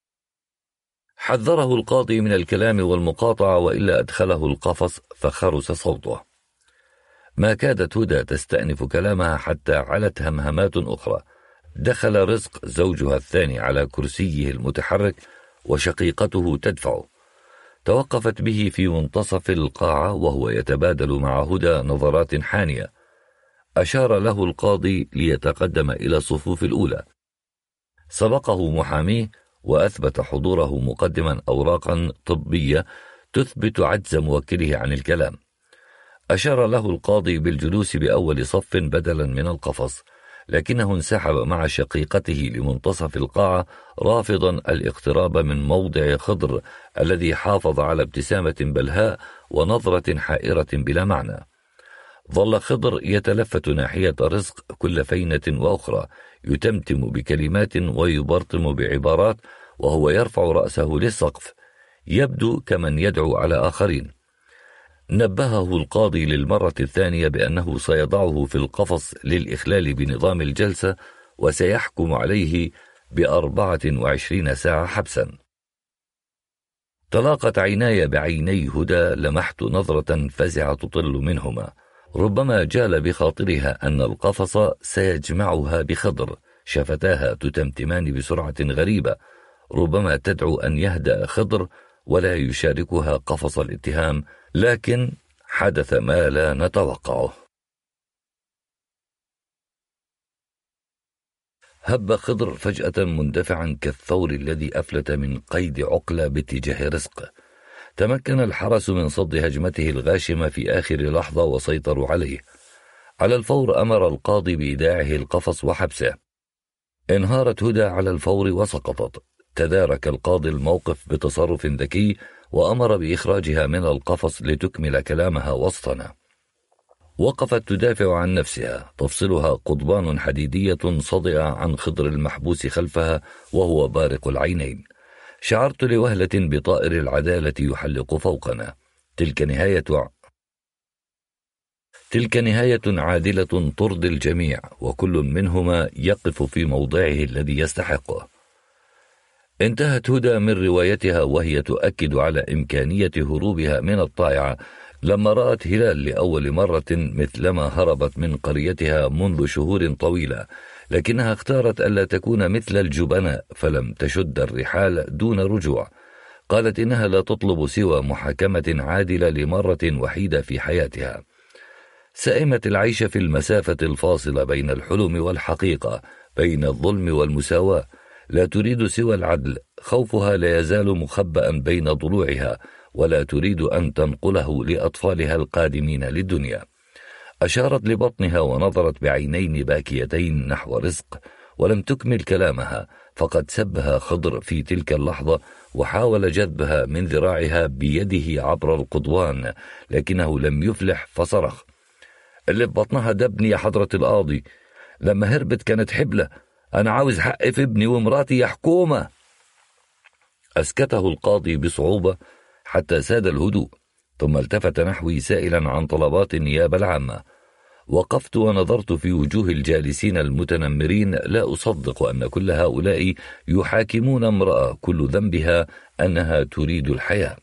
Speaker 1: حذره القاضي من الكلام والمقاطعة وإلا أدخله القفص، فخرس صوته. ما كادت هدى تستأنف كلامها حتى علت همهمات أخرى. دخل رزق زوجها الثاني على كرسيه المتحرك وشقيقته تدفعه. توقفت به في منتصف القاعة وهو يتبادل مع هدى نظرات حانية. أشار له القاضي ليتقدم إلى الصفوف الأولى. سبقه محاميه وأثبت حضوره مقدما أوراقا طبية تثبت عجز موكله عن الكلام. أشار له القاضي بالجلوس بأول صف بدلا من القفص، لكنه انسحب مع شقيقته لمنتصف القاعة رافضا الاقتراب من موضع خضر الذي حافظ على ابتسامة بلهاء ونظرة حائرة بلا معنى. ظل خضر يتلفت ناحية رزق كل فينة وأخرى، يتمتم بكلمات ويبرطم بعبارات وهو يرفع رأسه للسقف، يبدو كمن يدعو على آخرين. نبهه القاضي للمرة الثانية بأنه سيضعه في القفص للإخلال بنظام الجلسة وسيحكم عليه بأربعة وعشرين ساعة حبسا. تلاقت عيناي بعيني هدى، لمحت نظرة فزعة تطل منهما. ربما جال بخاطرها أن القفص سيجمعها بخضر، شفتاها تتمتمان بسرعة غريبة، ربما تدعو أن يهدأ خضر ولا يشاركها قفص الاتهام، لكن حدث ما لا نتوقعه. هب خضر فجأة مندفعا كالثور الذي أفلت من قيد عقلة باتجاه رزق. تمكن الحرس من صد هجمته الغاشمة في آخر لحظة وسيطروا عليه. على الفور أمر القاضي بإيداعه القفص وحبسه. انهارت هدى على الفور وسقطت. تدارك القاضي الموقف بتصرف ذكي وأمر بإخراجها من القفص لتكمل كلامها وسطنا. وقفت تدافع عن نفسها، تفصلها قضبان حديدية صدئة عن خضر المحبوس خلفها وهو بارق العينين. شعرت لوهلة بطائر العدالة يحلق فوقنا. تلك نهاية تلك نهاية عادلة ترضي الجميع، وكل منهما يقف في موضعه الذي يستحقه. انتهت هدى من روايتها وهي تؤكد على إمكانية هروبها من الطائعة لما رأت هلال لأول مرة مثلما هربت من قريتها منذ شهور طويلة، لكنها اختارت ألا تكون مثل الجبناء فلم تشد الرحال دون رجوع. قالت إنها لا تطلب سوى محاكمة عادلة لمرة وحيدة في حياتها. سئمت العيش في المسافة الفاصلة بين الحلم والحقيقة، بين الظلم والمساواة. لا تريد سوى العدل، خوفها لا يزال مخبأ بين ضلوعها، ولا تريد أن تنقله لأطفالها القادمين للدنيا. أشارت لبطنها ونظرت بعينين باكيتين نحو رزق، ولم تكمل كلامها فقد سبها خضر في تلك اللحظة وحاول جذبها من ذراعها بيده عبر القضوان، لكنه لم يفلح فصرخ: اللي ببطنها دبني يا حضرة القاضي، لما هربت كانت حبلة، أنا عاوز حقي في ابني ومراتي يا حكومة. أسكته القاضي بصعوبة حتى ساد الهدوء، ثم التفت نحوي سائلا عن طلبات النيابة العامة. وقفت ونظرت في وجوه الجالسين المتنمرين، لا أصدق أن كل هؤلاء يحاكمون امرأة كل ذنبها أنها تريد الحياة.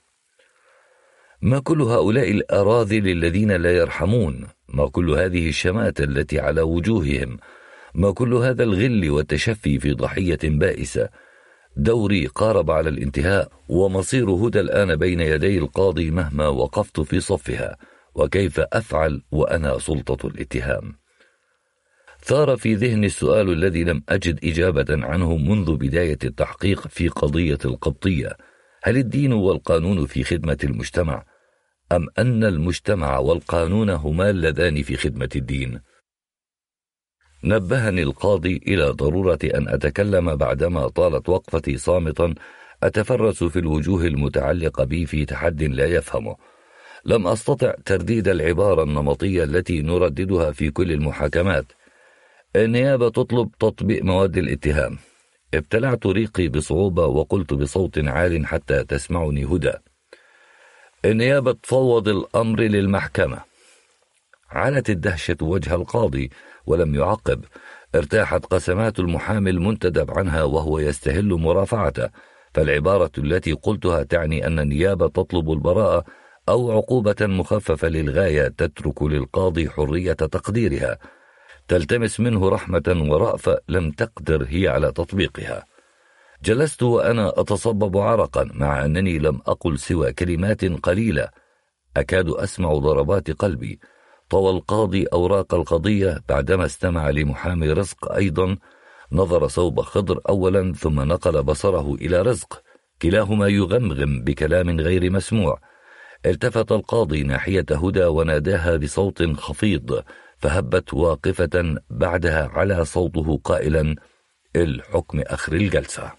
Speaker 1: ما كل هؤلاء الأراذل الذين لا يرحمون؟ ما كل هذه الشماتة التي على وجوههم؟ ما كل هذا الغل والتشفي في ضحية بائسة؟ دوري قارب على الانتهاء، ومصير هدى الآن بين يدي القاضي مهما وقفت في صفها. وكيف أفعل وأنا سلطة الاتهام؟ ثار في ذهني السؤال الذي لم أجد إجابة عنه منذ بداية التحقيق في قضية القبطية: هل الدين والقانون في خدمة المجتمع، أم أن المجتمع والقانون هما اللذان في خدمة الدين؟ نبهني القاضي إلى ضرورة أن أتكلم بعدما طالت وقفتي صامتا أتفرس في الوجوه المتعلقة بي في تحد لا يفهمه. لم أستطع ترديد العبارة النمطية التي نرددها في كل المحاكمات: النيابة تطلب تطبيق مواد الاتهام. ابتلعت ريقي بصعوبة وقلت بصوت عال حتى تسمعني هدى: النيابة تفوض الأمر للمحكمة. علت الدهشة وجه القاضي ولم يعقب. ارتاحت قسمات المحامي المنتدب عنها وهو يستهل مرافعته، فالعبارة التي قلتها تعني أن النيابة تطلب البراءة أو عقوبة مخففة للغاية تترك للقاضي حرية تقديرها، تلتمس منه رحمة ورأفة لم تقدر هي على تطبيقها. جلست وأنا أتصبب عرقا مع أنني لم أقل سوى كلمات قليلة، أكاد أسمع ضربات قلبي. طوى القاضي أوراق القضية بعدما استمع لمحامي رزق أيضا. نظر صوب خضر أولا ثم نقل بصره إلى رزق، كلاهما يغمغم بكلام غير مسموع. التفت القاضي ناحية هدى وناداها بصوت خفيض، فهبت واقفة بعدها على صوته قائلا: الحكم آخر الجلسة.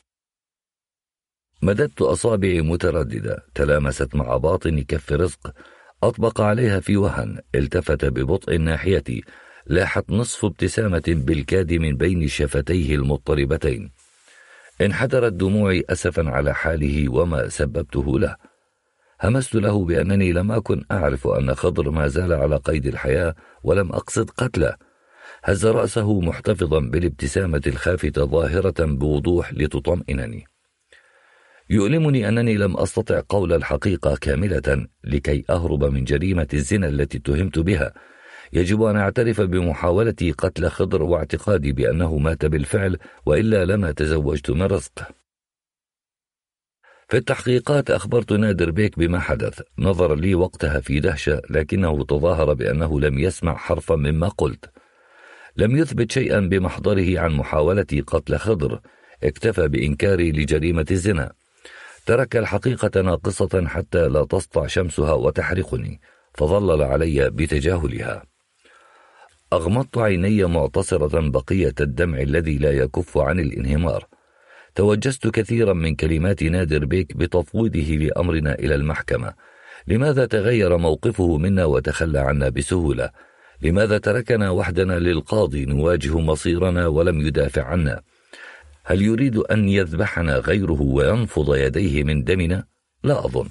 Speaker 1: مددت أصابعي مترددة، تلامست مع باطن كف رزق، أطبق عليها في وهن. التفت ببطء ناحيتي، لاحت نصف ابتسامة بالكاد من بين شفتيه المضطربتين. انحدرت دموعي أسفا على حاله وما سببته له. همست له بأنني لم أكن أعرف أن خضر ما زال على قيد الحياة ولم أقصد قتله. هز رأسه محتفظا بالابتسامة الخافتة ظاهرة بوضوح لتطمئنني. يؤلمني أنني لم أستطع قول الحقيقة كاملة لكي أهرب من جريمة الزنا التي اتهمت بها. يجب أن أعترف بمحاولتي قتل خضر واعتقادي بأنه مات بالفعل، وإلا لما تزوجت من رزق. في التحقيقات أخبرت نادر بيك بما حدث. نظر لي وقتها في دهشة، لكنه تظاهر بأنه لم يسمع حرفا مما قلت. لم يثبت شيئا بمحضره عن محاولتي قتل خضر، اكتفى بإنكاري لجريمة الزنا. ترك الحقيقة ناقصة حتى لا تسطع شمسها وتحرقني، فظلل علي بتجاهلها. أغمضت عيني معتصرة بقية الدمع الذي لا يكف عن الانهمار. توجست كثيرا من كلمات نادر بيك بتفويضه لأمرنا إلى المحكمة. لماذا تغير موقفه منا وتخلى عنا بسهولة؟ لماذا تركنا وحدنا للقاضي نواجه مصيرنا ولم يدافع عنا؟ هل يريد أن يذبحنا غيره وينفض يديه من دمنا؟ لا أظن.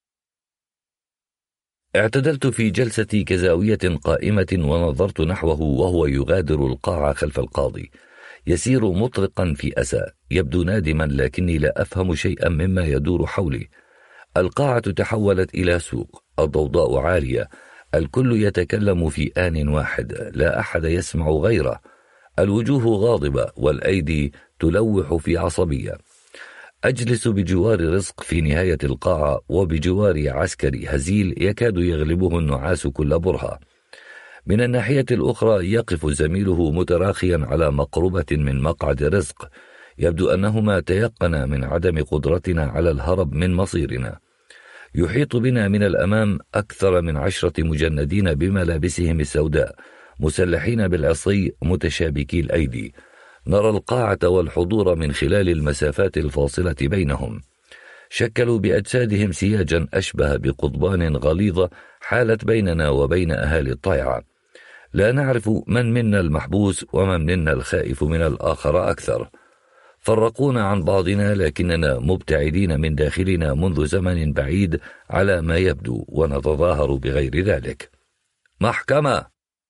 Speaker 1: اعتدلت في جلستي كزاوية قائمة ونظرت نحوه وهو يغادر القاعة خلف القاضي، يسير مطرقا في أسى، يبدو نادما، لكني لا أفهم شيئا مما يدور حولي. القاعة تحولت إلى سوق، الضوضاء عالية، الكل يتكلم في آن واحد، لا أحد يسمع غيره، الوجوه غاضبة والأيدي تلوح في عصبية. أجلس بجوار رزق في نهاية القاعة، وبجواري عسكري هزيل يكاد يغلبه النعاس كل برهة. من الناحية الأخرى يقف زميله متراخيا على مقربة من مقعد رزق، يبدو أنهما تيقنا من عدم قدرتنا على الهرب من مصيرنا. يحيط بنا من الأمام أكثر من عشرة مجندين بملابسهم السوداء، مسلحين بالعصي متشابكي الأيدي. نرى القاعة والحضور من خلال المسافات الفاصلة بينهم. شكلوا بأجسادهم سياجا أشبه بقضبان غليظة حالت بيننا وبين أهالي الطيعة. لا نعرف من منا المحبوس ومن منا الخائف من الآخر أكثر. فرقونا عن بعضنا، لكننا مبتعدين من داخلنا منذ زمن بعيد على ما يبدو، ونتظاهر بغير ذلك. محكمة،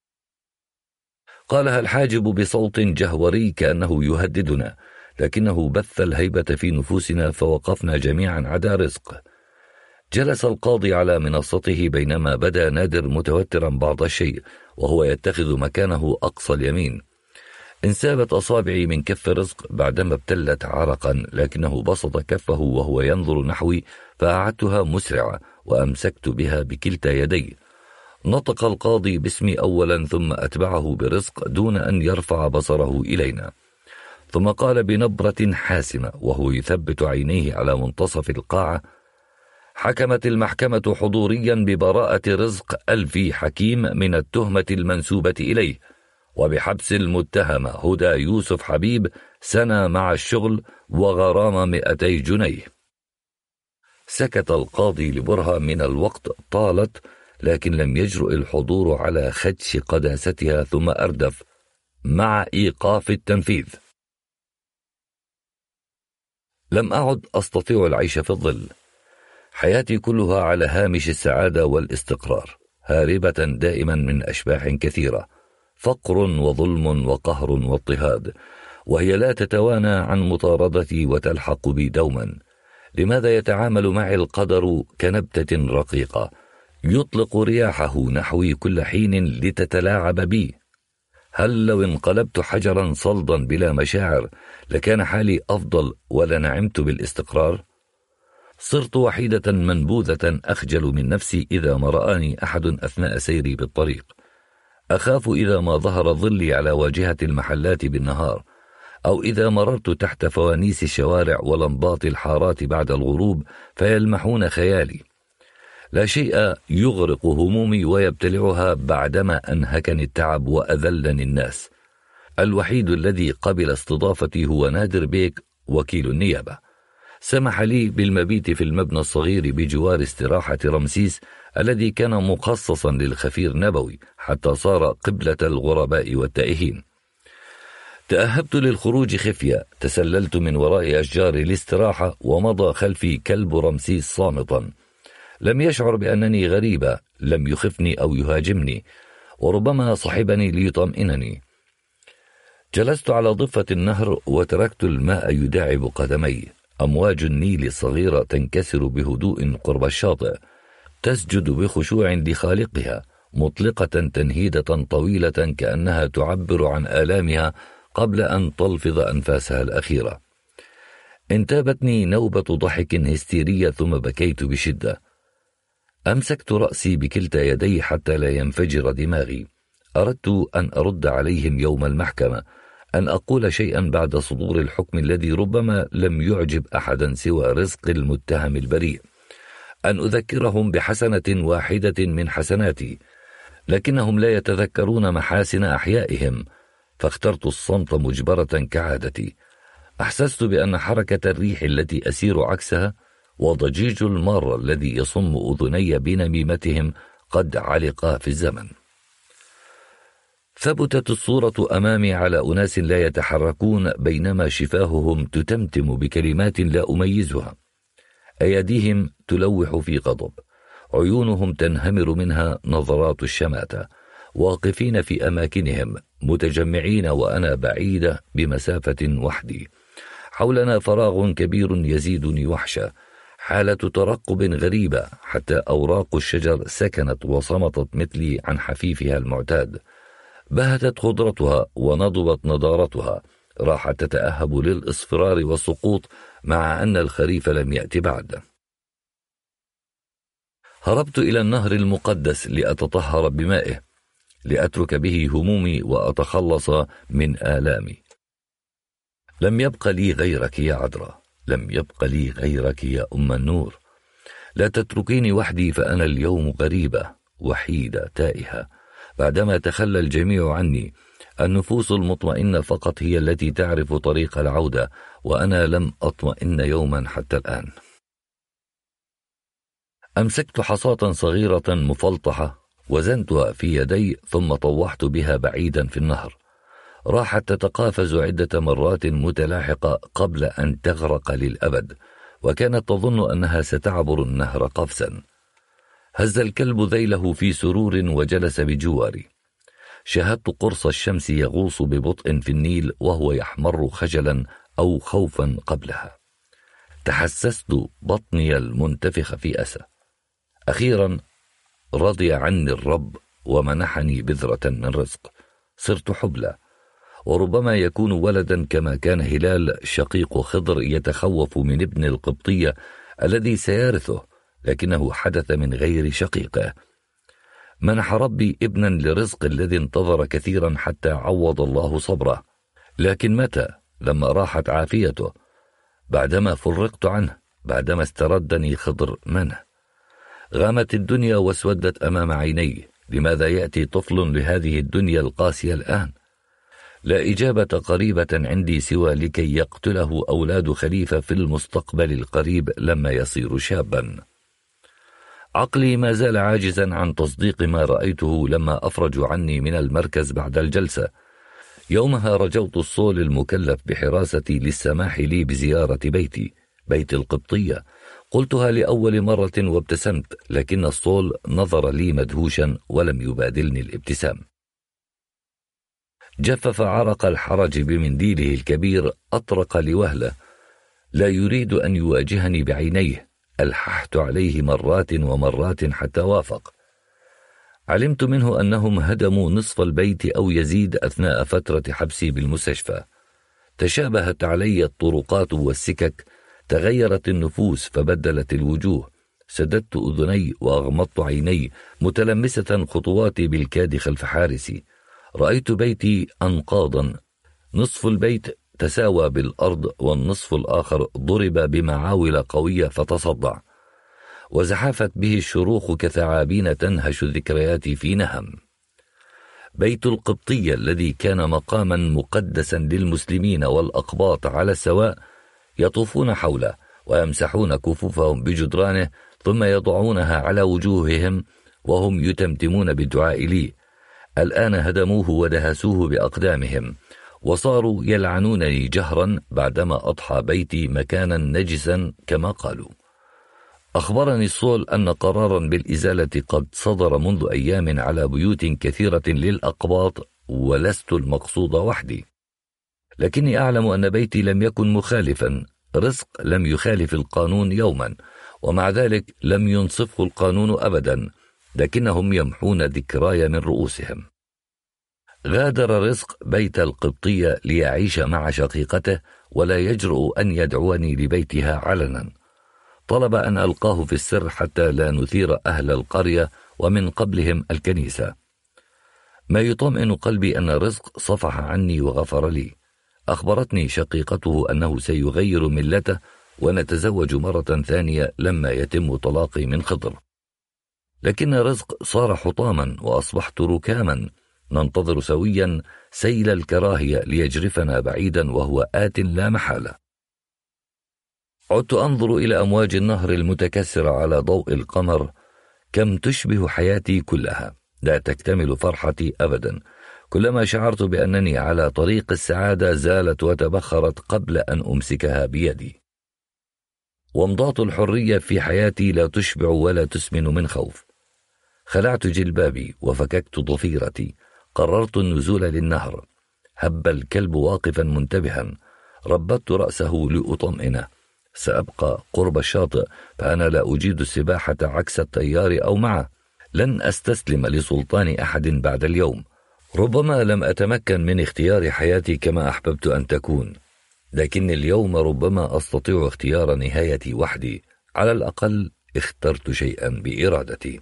Speaker 1: قالها الحاجب بصوت جهوري كأنه يهددنا، لكنه بث الهيبة في نفوسنا، فوقفنا جميعا عدا رزق. جلس القاضي على منصته بينما بدا نادر متوترا بعض الشيء، وهو يتخذ مكانه أقصى اليمين. انسابت أصابعي من كف رزق بعدما ابتلت عرقا، لكنه بسط كفه وهو ينظر نحوي، فأعدتها مسرعة وأمسكت بها بكلتا يدي. نطق القاضي باسمي أولا، ثم أتبعه برزق دون أن يرفع بصره إلينا، ثم قال بنبرة حاسمة وهو يثبت عينيه على منتصف القاعة: حكمت المحكمة حضوريا ببراءة رزق ألفي حكيم من التهمة المنسوبة إليه، وبحبس المتهمة هدى يوسف حبيب سنة مع الشغل وغرامة مئتي جنيه. سكت القاضي لبرهة من الوقت طالت، لكن لم يجرؤ الحضور على خدش قداستها، ثم أردف: مع إيقاف التنفيذ. لم أعد أستطيع العيش في الظل. حياتي كلها على هامش السعادة والاستقرار، هاربة دائما من أشباح كثيرة، فقر وظلم وقهر واضطهاد، وهي لا تتوانى عن مطاردتي وتلحق بي دوما. لماذا يتعامل معي القدر كنبتة رقيقة، يطلق رياحه نحوي كل حين لتتلاعب بي؟ هل لو انقلبت حجرا صلدا بلا مشاعر لكان حالي أفضل ولنعمت بالاستقرار؟ صرت وحيدة منبوذة، أخجل من نفسي إذا ما رآني أحد أثناء سيري بالطريق. أخاف إذا ما ظهر ظلي على واجهة المحلات بالنهار، أو إذا مررت تحت فوانيس الشوارع ولمبات الحارات بعد الغروب فيلمحون خيالي. لا شيء يغرق همومي ويبتلعها بعدما أنهكني التعب وأذلني الناس. الوحيد الذي قبل استضافتي هو نادر بيك وكيل النيابة. سمح لي بالمبيت في المبنى الصغير بجوار استراحة رمسيس الذي كان مخصصا للخفير نبوي، حتى صار قبلة الغرباء والتائهين. تأهبت للخروج خفية، تسللت من وراء أشجار الاستراحة، ومضى خلفي كلب رمسيس صامتا. لم يشعر بأنني غريبة، لم يخفني أو يهاجمني، وربما صحبني ليطمئنني. جلست على ضفة النهر وتركت الماء يداعب قدمي. أمواج النيل الصغيرة تنكسر بهدوء قرب الشاطئ، تسجد بخشوع لخالقها، مطلقة تنهيدة طويلة كأنها تعبر عن آلامها قبل أن تلفظ أنفاسها الأخيرة. انتابتني نوبة ضحك هستيرية ثم بكيت بشدة. أمسكت رأسي بكلتا يدي حتى لا ينفجر دماغي. أردت أن أرد عليهم يوم المحكمة، أن أقول شيئا بعد صدور الحكم الذي ربما لم يعجب أحدا سوى رزق المتهم البريء، أن أذكرهم بحسنة واحدة من حسناتي، لكنهم لا يتذكرون محاسن أحيائهم، فاخترت الصمت مجبرة كعادتي. أحسست بأن حركة الريح التي أسير عكسها وضجيج المار الذي يصم أذني بنميمتهم قد علقا في الزمن. ثبتت الصورة أمامي على أناس لا يتحركون بينما شفاههم تتمتم بكلمات لا أميزها، أيديهم تلوح في غضب، عيونهم تنهمر منها نظرات الشماتة، واقفين في أماكنهم متجمعين وأنا بعيدة بمسافة وحدي. حولنا فراغ كبير يزيدني وحشة، حالة ترقب غريبة، حتى أوراق الشجر سكنت وصمتت مثلي عن حفيفها المعتاد. بهتت خضرتها ونضبت نضارتها، راحت تتأهب للإصفرار والسقوط مع أن الخريف لم يأتي بعد. هربت إلى النهر المقدس لأتطهر بمائه، لأترك به همومي وأتخلص من آلامي. لم يبق لي غيرك يا عذراء، لم يبق لي غيرك يا أم النور. لا تتركيني وحدي، فأنا اليوم غريبة وحيدة تائهة بعدما تخلى الجميع عني. النفوس المطمئنة فقط هي التي تعرف طريق العودة، وأنا لم أطمئن يوما حتى الآن. أمسكت حصاة صغيرة مفلطحة، وزنتها في يدي ثم طوحت بها بعيدا في النهر. راحت تتقافز عدة مرات متلاحقة قبل أن تغرق للأبد، وكانت تظن أنها ستعبر النهر قفزا. هز الكلب ذيله في سرور وجلس بجواري. شاهدت قرص الشمس يغوص ببطء في النيل وهو يحمر خجلا أو خوفا قبلها. تحسست بطني المنتفخ في أسى. أخيرا رضي عني الرب ومنحني بذرة من رزق. صرت حبلى، وربما يكون ولدا كما كان هلال شقيق خضر يتخوف من ابن القبطية الذي سيرثه، لكنه حدث من غير شقيقه. منح ربي ابنا لرزق الذي انتظر كثيرا حتى عوض الله صبره، لكن متى؟ لما راحت عافيته، بعدما فرقت عنه، بعدما استردني خضر منه. غامت الدنيا واسودت أمام عيني. لماذا يأتي طفل لهذه الدنيا القاسية الآن؟ لا إجابة قريبة عندي سوى لكي يقتله أولاد خليفة في المستقبل القريب لما يصير شابا. عقلي ما زال عاجزا عن تصديق ما رأيته لما أفرجوا عني من المركز بعد الجلسة. يومها رجوت الصول المكلف بحراستي للسماح لي بزيارة بيتي، بيت القبطية. قلتها لأول مرة وابتسمت، لكن الصول نظر لي مدهوشا ولم يبادلني الابتسام. جفف عرق الحرج بمنديله الكبير، أطرق لوهلة. لا يريد أن يواجهني بعينيه. ألححت عليه مرات ومرات حتى وافق. علمت منه أنهم هدموا نصف البيت أو يزيد أثناء فترة حبسي بالمستشفى. تشابهت علي الطرقات والسكك، تغيرت النفوس فبدلت الوجوه. سددت أذني وأغمضت عيني متلمسة خطواتي بالكاد خلف حارسي. رأيت بيتي أنقاضا، نصف البيت تساوى بالأرض والنصف الآخر ضرب بمعاول قوية فتصدع، وزحفت به الشروخ كثعابين تنهش ذكرياتي في نهم. بيت القبطية الذي كان مقاما مقدسا للمسلمين والأقباط على السواء يطوفون حوله ويمسحون كفوفهم بجدرانه ثم يضعونها على وجوههم وهم يتمتمون بالدعاء لي. الآن هدموه ودهسوه بأقدامهم وصاروا يلعنونني جهرا بعدما أضحى بيتي مكانا نجسا كما قالوا. أخبرني الصول أن قرارا بالإزالة قد صدر منذ أيام على بيوت كثيرة للأقباط، ولست المقصود وحدي، لكني أعلم أن بيتي لم يكن مخالفا. رزق لم يخالف القانون يوما، ومع ذلك لم ينصفه القانون أبدا، لكنهم يمحون ذكراي من رؤوسهم. غادر رزق بيت القبطية ليعيش مع شقيقته، ولا يجرؤ أن يدعوني لبيتها علنا. طلب أن ألقاه في السر حتى لا نثير أهل القرية ومن قبلهم الكنيسة. ما يطمئن قلبي أن رزق صفح عني وغفر لي. أخبرتني شقيقته أنه سيغير ملته ونتزوج مرة ثانية لما يتم طلاقي من خضر. لكن رزق صار حطاما وأصبحت ركاما، ننتظر سويا سيل الكراهية ليجرفنا بعيدا وهو آت لا محالة. عدت أنظر إلى أمواج النهر المتكسرة على ضوء القمر، كم تشبه حياتي كلها، لا تكتمل فرحتي أبدا. كلما شعرت بأنني على طريق السعادة زالت وتبخرت قبل أن أمسكها بيدي. ومضات الحرية في حياتي لا تشبع ولا تسمن من خوف. خلعت جلبابي وفككت ضفيرتي، قررت النزول للنهر. هب الكلب واقفا منتبها، ربطت رأسه لأطمئنه. سأبقى قرب الشاطئ، فأنا لا أجيد السباحة عكس التيار أو معه. لن أستسلم لسلطان أحد بعد اليوم. ربما لم أتمكن من اختيار حياتي كما أحببت أن تكون، لكن اليوم ربما أستطيع اختيار نهايتي وحدي. على الأقل اخترت شيئا بإرادتي.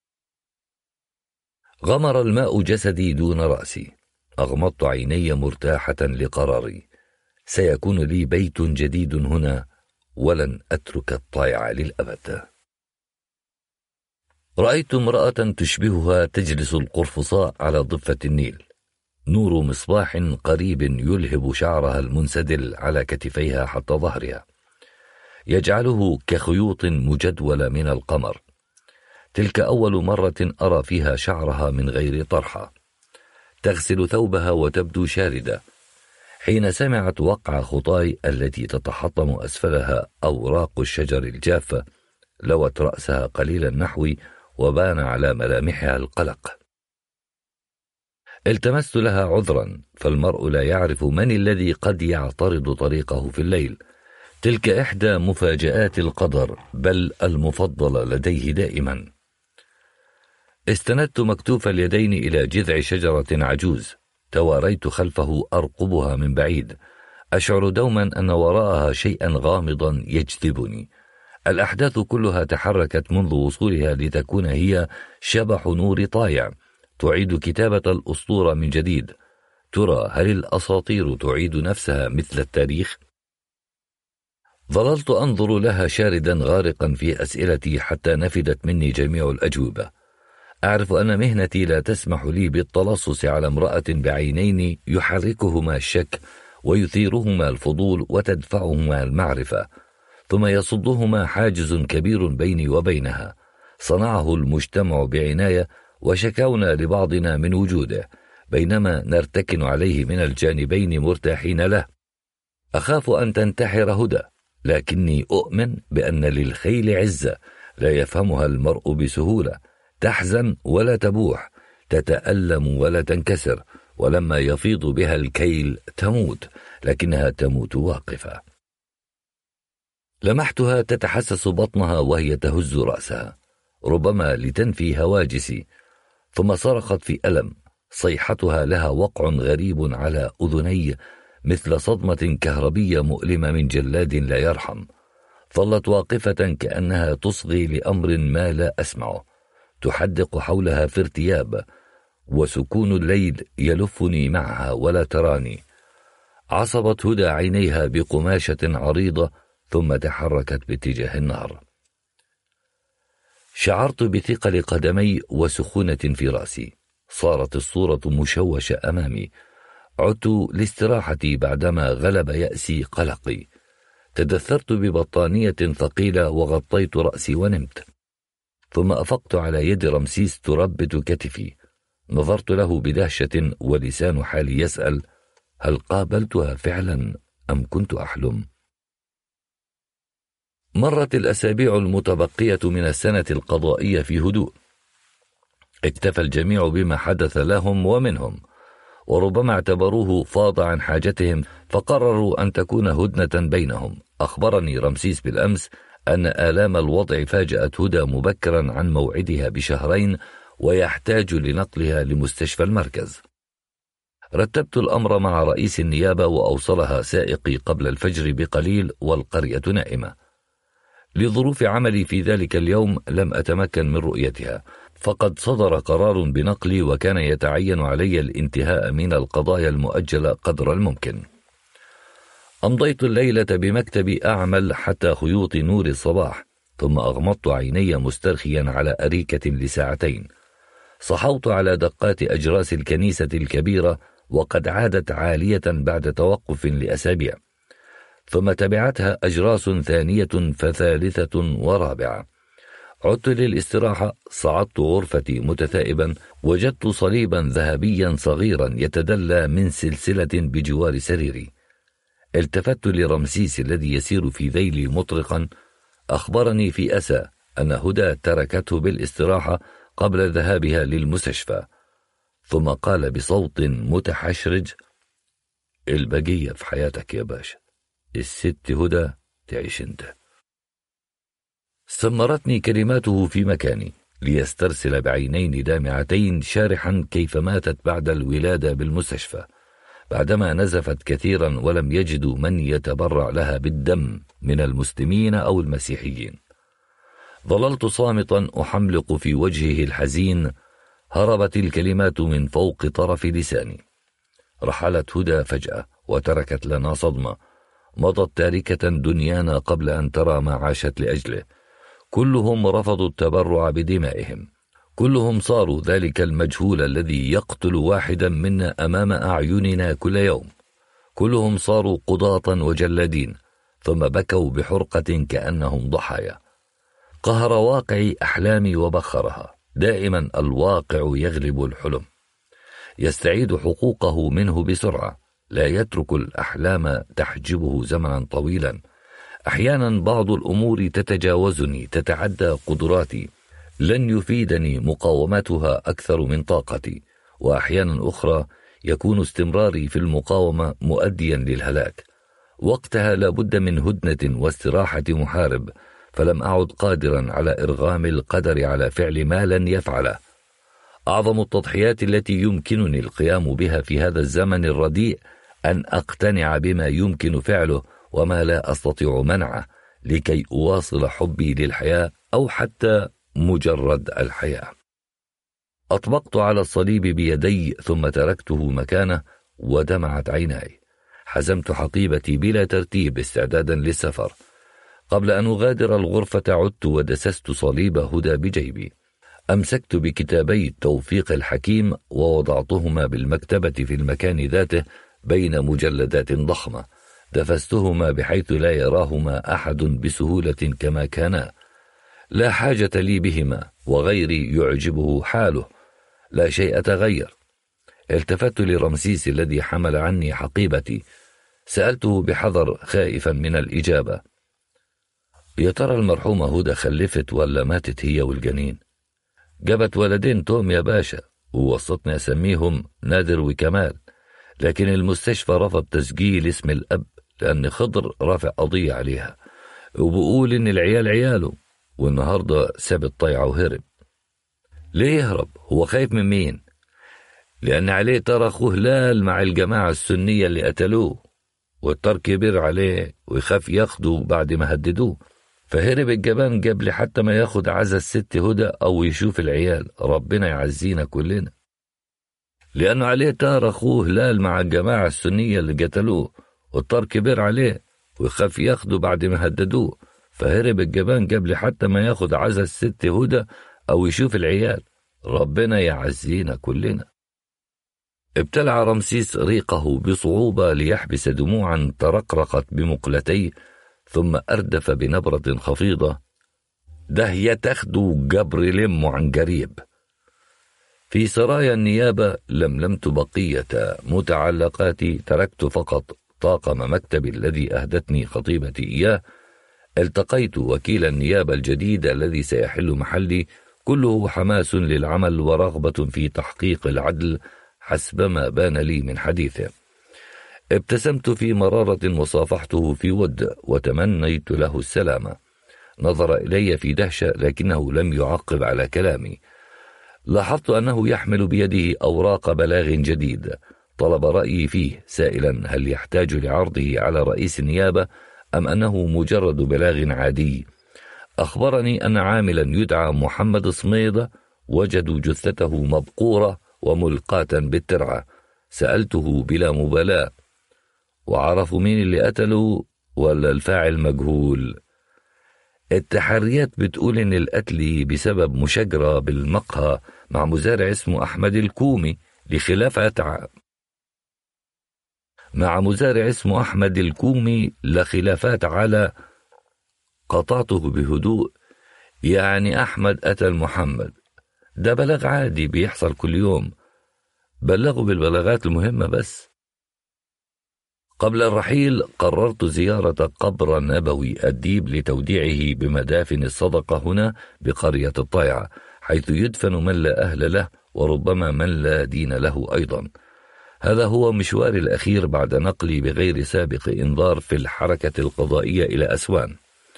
Speaker 1: غمر الماء جسدي دون رأسي. أغمضت عيني مرتاحة لقراري. سيكون لي بيت جديد هنا، ولن أترك الطائع للأبد. رأيت امرأة تشبهها تجلس القرفصاء على ضفة النيل. نور مصباح قريب يلهب شعرها المنسدل على كتفيها حتى ظهرها، يجعله كخيوط مجدولة من القمر. تلك أول مرة أرى فيها شعرها من غير طرحة. تغسل ثوبها وتبدو شاردة. حين سمعت وقع خطاي التي تتحطم أسفلها أوراق الشجر الجافة، لوت رأسها قليلا نحوي، وبان على ملامحها القلق. التمست لها عذرا، فالمرء لا يعرف من الذي قد يعترض طريقه في الليل. تلك إحدى مفاجآت القدر، بل المفضلة لديه دائما. استندت مكتوف اليدين إلى جذع شجرة عجوز، تواريت خلفه أرقبها من بعيد. أشعر دوما أن وراءها شيئا غامضا يجذبني. الأحداث كلها تحركت منذ وصولها لتكون هي شبح نور طايع، تعيد كتابة الأسطورة من جديد. ترى هل الأساطير تعيد نفسها مثل التاريخ؟ ظللت أنظر لها شاردا غارقا في أسئلتي حتى نفدت مني جميع الأجوبة. أعرف أن مهنتي لا تسمح لي بالتلصص على امرأة بعينين يحركهما الشك ويثيرهما الفضول وتدفعهما المعرفة، ثم يصدهما حاجز كبير بيني وبينها. صنعه المجتمع بعناية، وشكونا لبعضنا من وجوده، بينما نرتكن عليه من الجانبين مرتاحين له. أخاف أن تنتحر هدى، لكني أؤمن بأن للخيل عزة لا يفهمها المرء بسهولة. تحزن ولا تبوح، تتألم ولا تنكسر، ولما يفيض بها الكيل تموت، لكنها تموت واقفة. لمحتها تتحسس بطنها وهي تهز رأسها، ربما لتنفي هواجسي، ثم صرخت في ألم. صيحتها لها وقع غريب على أذني، مثل صدمة كهربية مؤلمة من جلاد لا يرحم. ظلت واقفة كأنها تصغي لأمر ما لا أسمعه، تحدق حولها في ارتياب، وسكون الليل يلفني معها ولا تراني. عصبت هدى عينيها بقماشة عريضة، ثم تحركت باتجاه النهر. شعرت بثقل قدمي وسخونة في رأسي. صارت الصورة مشوشة أمامي. عدت لاستراحتي بعدما غلب يأسي قلقي. تدثرت ببطانية ثقيلة وغطيت رأسي ونمت. ثم أفقت على يد رمسيس تربت كتفي. نظرت له بدهشة، ولسان حالي يسأل: هل قابلتها فعلا أم كنت أحلم؟ مرت الأسابيع المتبقية من السنة القضائية في هدوء. اكتفى الجميع بما حدث لهم ومنهم، وربما اعتبروه فاض عن حاجتهم فقرروا أن تكون هدنة بينهم. أخبرني رمسيس بالأمس أن آلام الوضع فاجأت هدى مبكرا عن موعدها بشهرين ويحتاج لنقلها لمستشفى المركز. رتبت الأمر مع رئيس النيابة وأوصلها سائقي قبل الفجر بقليل والقرية نائمة. لظروف عملي في ذلك اليوم لم أتمكن من رؤيتها، فقد صدر قرار بنقلي وكان يتعين علي الانتهاء من القضايا المؤجلة قدر الممكن. أمضيت الليلة بمكتبي أعمل حتى خيوط نور الصباح، ثم أغمضت عيني مسترخيا على أريكة لساعتين. صحوت على دقات أجراس الكنيسة الكبيرة وقد عادت عالية بعد توقف لأسابيع، ثم تبعتها أجراس ثانية فثالثة ورابعة. عدت للاستراحة، صعدت غرفتي متثائبا، وجدت صليبا ذهبيا صغيرا يتدلى من سلسلة بجوار سريري. التفت لرمسيس الذي يسير في ذيلي مطرقا. أخبرني في أسى أن هدى تركته بالاستراحة قبل ذهابها للمستشفى، ثم قال بصوت متحشرج: البقية في حياتك يا باشا، الست هدى تعيش انت. استمرتني كلماته في مكاني ليسترسل بعينين دامعتين شارحا كيف ماتت بعد الولادة بالمستشفى، بعدما نزفت كثيرا ولم يجدوا من يتبرع لها بالدم من المسلمين أو المسيحيين. ظللت صامتا أحملق في وجهه الحزين. هربت الكلمات من فوق طرف لساني. رحلت هدى فجأة وتركت لنا صدمة، مضت تاركة دنيانا قبل أن ترى ما عاشت لأجله. كلهم رفضوا التبرع بدمائهم، كلهم صاروا ذلك المجهول الذي يقتل واحدا منا أمام أعيننا كل يوم. كلهم صاروا قضاة وجلادين، ثم بكوا بحرقة كأنهم ضحايا. قهر واقعي أحلامي وبخرها. دائما الواقع يغلب الحلم، يستعيد حقوقه منه بسرعة، لا يترك الأحلام تحجبه زمنا طويلا. أحيانا بعض الأمور تتجاوزني، تتعدى قدراتي، لن يفيدني مقاومتها أكثر من طاقتي، وأحيانا أخرى يكون استمراري في المقاومة مؤديا للهلاك. وقتها لابد من هدنة واستراحة محارب، فلم أعد قادرا على إرغام القدر على فعل ما لن يفعله. أعظم التضحيات التي يمكنني القيام بها في هذا الزمن الرديء أن أقتنع بما يمكن فعله وما لا أستطيع منعه، لكي أواصل حبي للحياة أو حتى مجرد الحياة. أطبقت على الصليب بيدي ثم تركته مكانه ودمعت عيناي. حزمت حقيبتي بلا ترتيب استعدادا للسفر. قبل أن أغادر الغرفة عدت ودسست صليب هدى بجيبي. أمسكت بكتابي توفيق الحكيم ووضعتهما بالمكتبة في المكان ذاته بين مجلدات ضخمة. دفستهما بحيث لا يراهما أحد بسهولة كما كانا. لا حاجة لي بهما، وغيري يعجبه حاله، لا شيء تغير. التفت لرمسيس الذي حمل عني حقيبتي. سألته بحذر خائفا من الإجابة: يا ترى المرحومة هدى خلفت ولا ماتت هي والجنين؟ جابت ولدين توم يا باشا، ووصتني أسميهم نادر وكمال، لكن المستشفى رفض تسجيل اسم الأب لأن خضر رافع قضية عليها، وبقول إن العيال عياله، والنهاردة ساب الطيعة وهرب. ليه يهرب؟ هو خايف من مين؟ لأن عليه ترى أخوه هلال مع الجماعة السنية اللي قتلوه، والتر كبير عليه ويخاف ياخده بعد ما هددوه، فهرب الجبان قبل حتى ما ياخد عزا الست هدى أو يشوف العيال. ربنا يعزينا كلنا. لأنه عليه تار أخوه هلال مع الجماعة السنية اللي قتلوه، والطار كبير عليه ويخاف ياخده بعد ما هددوه، فهرب الجبان قبل حتى ما ياخد عزا الست هدى أو يشوف العيال. ربنا يعزينا كلنا. ابتلع رمسيس ريقه بصعوبة ليحبس دموعا ترقرقت بمقلتيه، ثم أردف بنبرة خفيضة: ده يتاخدوا جبر لمه عن قريب. في سرايا النيابة لملمت بقية متعلقاتي، تركت فقط طاقم مكتبي الذي أهدتني خطيبتي إياه. التقيت وكيل النيابة الجديد الذي سيحل محلي، كله حماس للعمل ورغبة في تحقيق العدل، حسبما بان لي من حديثه. ابتسمت في مرارة وصافحته في ود وتمنيت له السلامة. نظر إلي في دهشة لكنه لم يعقب على كلامي. لاحظت أنه يحمل بيده أوراق بلاغ جديد. طلب رأيي فيه سائلا هل يحتاج لعرضه على رئيس النيابة أم أنه مجرد بلاغ عادي. أخبرني أن عاملا يدعى محمد صميدة وجدوا جثته مبقورة وملقاة بالترعة. سألته بلا مبالاة وعرفوا مين اللي قتله ولا الفاعل مجهول؟ التحريات بتقول إن القتل بسبب مشاجرة بالمقهى مع مزارع اسمه أحمد الكومي لخلافات ع... مع مزارع اسمه أحمد الكومي لخلافات على. قطعته بهدوء. يعني أحمد قتل محمد، ده بلاغ عادي بيحصل كل يوم، بلغوا بالبلاغات المهمة بس. قبل الرحيل قررت زيارة قبر نبوي الديب لتوديعه بمدافن الصدقة هنا بقرية الطائعة، حيث يدفن من لا أهل له وربما من لا دين له أيضا. هذا هو مشواري الأخير بعد نقلي بغير سابق إنذار في الحركة القضائية إلى أسوان.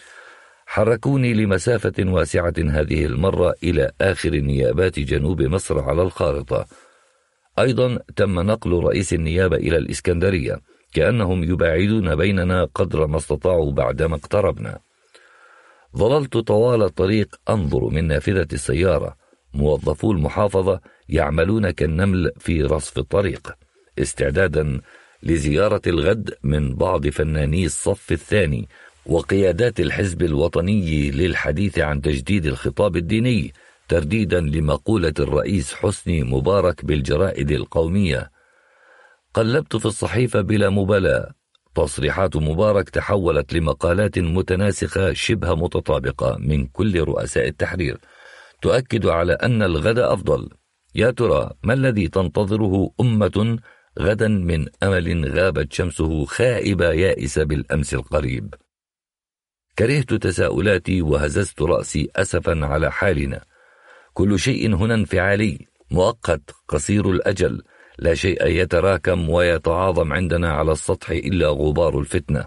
Speaker 1: حركوني لمسافة واسعة هذه المرة إلى آخر نيابات جنوب مصر على الخارطة. أيضا تم نقل رئيس النيابة إلى الإسكندرية، كأنهم يباعدون بيننا قدر ما استطاعوا بعدما اقتربنا. ظللت طوال الطريق أنظر من نافذة السيارة موظفو المحافظة يعملون كالنمل في رصف الطريق، استعدادا لزيارة الغد من بعض فناني الصف الثاني وقيادات الحزب الوطني للحديث عن تجديد الخطاب الديني، ترديدا لمقولة الرئيس حسني مبارك بالجرائد القومية. قلبت في الصحيفة بلا مبالاة. تصريحات مبارك تحولت لمقالات متناسقة شبه متطابقة من كل رؤساء التحرير، تؤكد على أن الغد أفضل. يا ترى ما الذي تنتظره أمة غدا من أمل غابت شمسه خائبة يائسة بالأمس القريب؟ كرهت تساؤلاتي وهززت رأسي أسفا على حالنا. كل شيء هنا انفعالي مؤقت قصير الأجل، لا شيء يتراكم ويتعاظم عندنا على السطح إلا غبار الفتنة.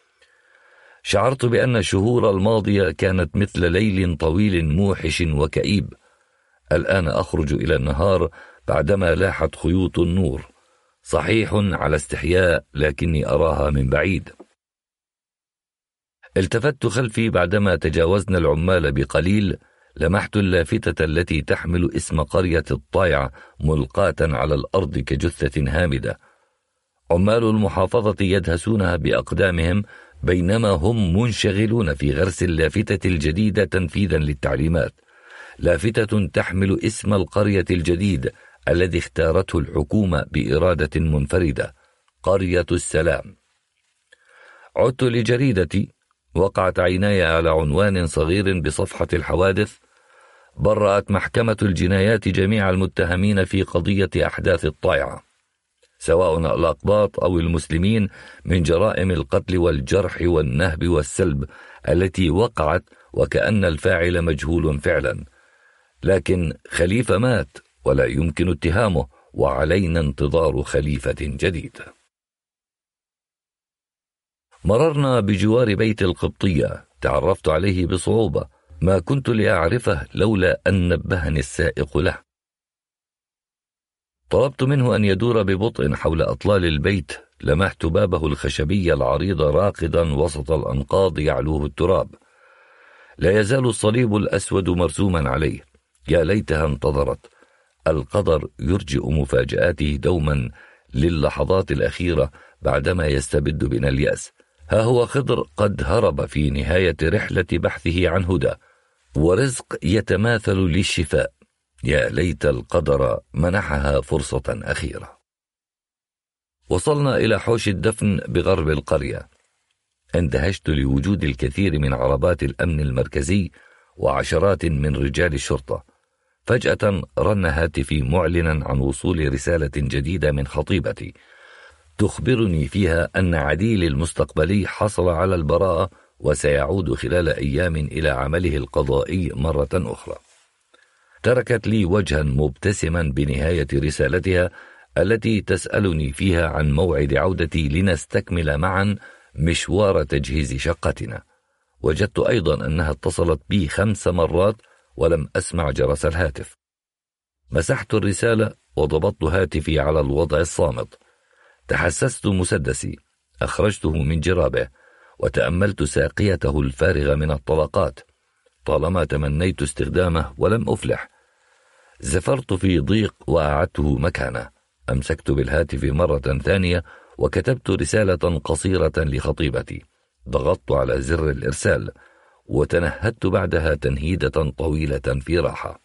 Speaker 1: شعرت بأن الشهور الماضية كانت مثل ليل طويل موحش وكئيب. الآن أخرج إلى النهار بعدما لاحت خيوط النور، صحيح على استحياء لكني أراها من بعيد. التفت خلفي بعدما تجاوزنا العمال بقليل، لمحت اللافتة التي تحمل اسم قرية الطائعة ملقاة على الأرض كجثة هامدة. عمال المحافظة يدهسونها بأقدامهم بينما هم منشغلون في غرس اللافتة الجديدة تنفيذا للتعليمات، لافتة تحمل اسم القرية الجديد الذي اختارته الحكومة بإرادة منفردة، قرية السلام. عدت لجريدتي، وقعت عيناي على عنوان صغير بصفحة الحوادث: برأت محكمة الجنايات جميع المتهمين في قضية أحداث الطائعة، سواء الأقباط أو المسلمين، من جرائم القتل والجرح والنهب والسلب التي وقعت وكأن الفاعل مجهول فعلا. لكن خليفة مات ولا يمكن اتهامه، وعلينا انتظار خليفة جديد. مررنا بجوار بيت القبطية، تعرفت عليه بصعوبة، ما كنت لأعرفه لولا أن نبهني السائق له. طلبت منه أن يدور ببطء حول أطلال البيت. لمحت بابه الخشبي العريض راقدا وسط الأنقاض يعلوه التراب، لا يزال الصليب الأسود مرسوما عليه. يا ليتها انتظرت. القدر يرجئ مفاجآته دوما للحظات الأخيرة بعدما يستبد بنا اليأس. ها هو خضر قد هرب في نهاية رحلة بحثه عن هدى ورزق يتماثل للشفاء. يا ليت القدر منحها فرصة أخيرة. وصلنا إلى حوش الدفن بغرب القرية. اندهشت لوجود الكثير من عربات الأمن المركزي وعشرات من رجال الشرطة. فجأة رن هاتفي معلنا عن وصول رسالة جديدة من خطيبتي، تخبرني فيها أن عديل المستقبلي حصل على البراءة وسيعود خلال أيام إلى عمله القضائي مرة أخرى. تركت لي وجها مبتسما بنهاية رسالتها التي تسألني فيها عن موعد عودتي لنستكمل معا مشوار تجهيز شقتنا. وجدت أيضا أنها اتصلت بي خمس مرات ولم أسمع جرس الهاتف. مسحت الرسالة وضبطت هاتفي على الوضع الصامت. تحسست مسدسي، أخرجته من جرابه وتأملت ساقيته الفارغة من الطلقات. طالما تمنيت استخدامه ولم أفلح. زفرت في ضيق وأعدته مكانه. أمسكت بالهاتف مرة ثانية وكتبت رسالة قصيرة لخطيبتي. ضغطت على زر الإرسال وتنهدت بعدها تنهيدة طويلة في راحة.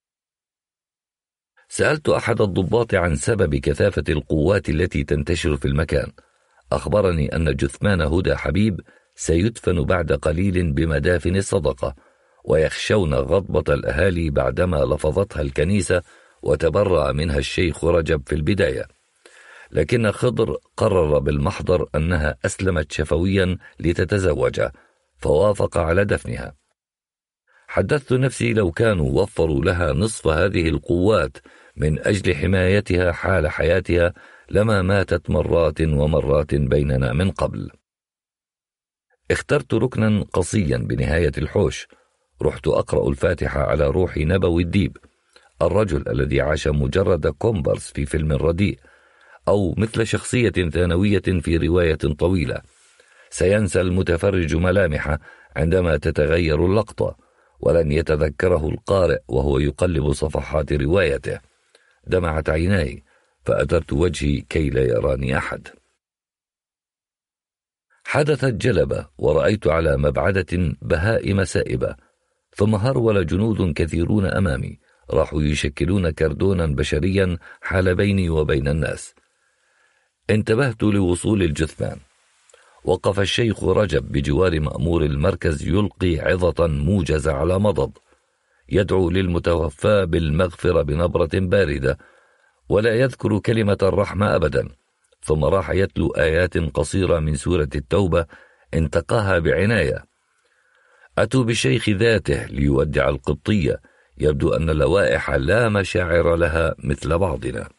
Speaker 1: سألت أحد الضباط عن سبب كثافة القوات التي تنتشر في المكان. أخبرني أن جثمان هدى حبيب سيدفن بعد قليل بمدافن الصدقة، ويخشون غضبة الأهالي بعدما لفظتها الكنيسة وتبرأ منها الشيخ رجب في البداية. لكن خضر قرر بالمحضر أنها أسلمت شفويا لتتزوج، فوافق على دفنها. حدثت نفسي لو كانوا وفروا لها نصف هذه القوات من أجل حمايتها حال حياتها لما ماتت مرات ومرات بيننا من قبل. اخترت ركنا قصيا بنهاية الحوش. رحت أقرأ الفاتحة على روح نبوي الديب، الرجل الذي عاش مجرد كومبرس في فيلم رديء، أو مثل شخصية ثانوية في رواية طويلة. سينسى المتفرج ملامحه عندما تتغير اللقطة، ولن يتذكره القارئ وهو يقلب صفحات روايته. دمعت عيناي فأدرت وجهي كي لا يراني أحد. حدثت جلبة ورأيت على مبعدة بهائم سائبة، ثم هرول جنود كثيرون أمامي راحوا يشكلون كردونا بشريا حال بيني وبين الناس. انتبهت لوصول الجثمان. وقف الشيخ رجب بجوار مأمور المركز يلقي عظة موجزة على مضض، يدعو للمتوفى بالمغفرة بنبرة باردة ولا يذكر كلمة الرحمة أبدا. ثم راح يتلو آيات قصيرة من سورة التوبة انتقاها بعناية. أتوا بالشيخ ذاته ليودع القبطية. يبدو أن اللوائح لا مشاعر لها مثل بعضنا.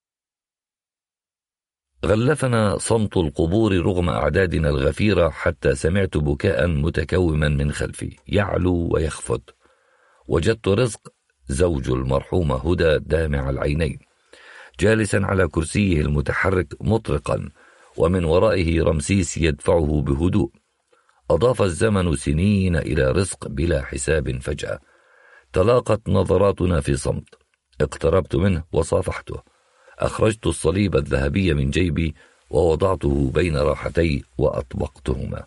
Speaker 1: غلفنا صمت القبور رغم أعدادنا الغفيرة، حتى سمعت بكاء متكوما من خلفي يعلو ويخفض. وجدت رزق زوج المرحومة هدى دامع العينين جالسا على كرسيه المتحرك مطرقا، ومن ورائه رمسيس يدفعه بهدوء. أضاف الزمن سنين إلى رزق بلا حساب. فجأة تلاقت نظراتنا في صمت. اقتربت منه وصافحته. أخرجت الصليب الذهبي من جيبي ووضعته بين راحتي وأطبقتهما.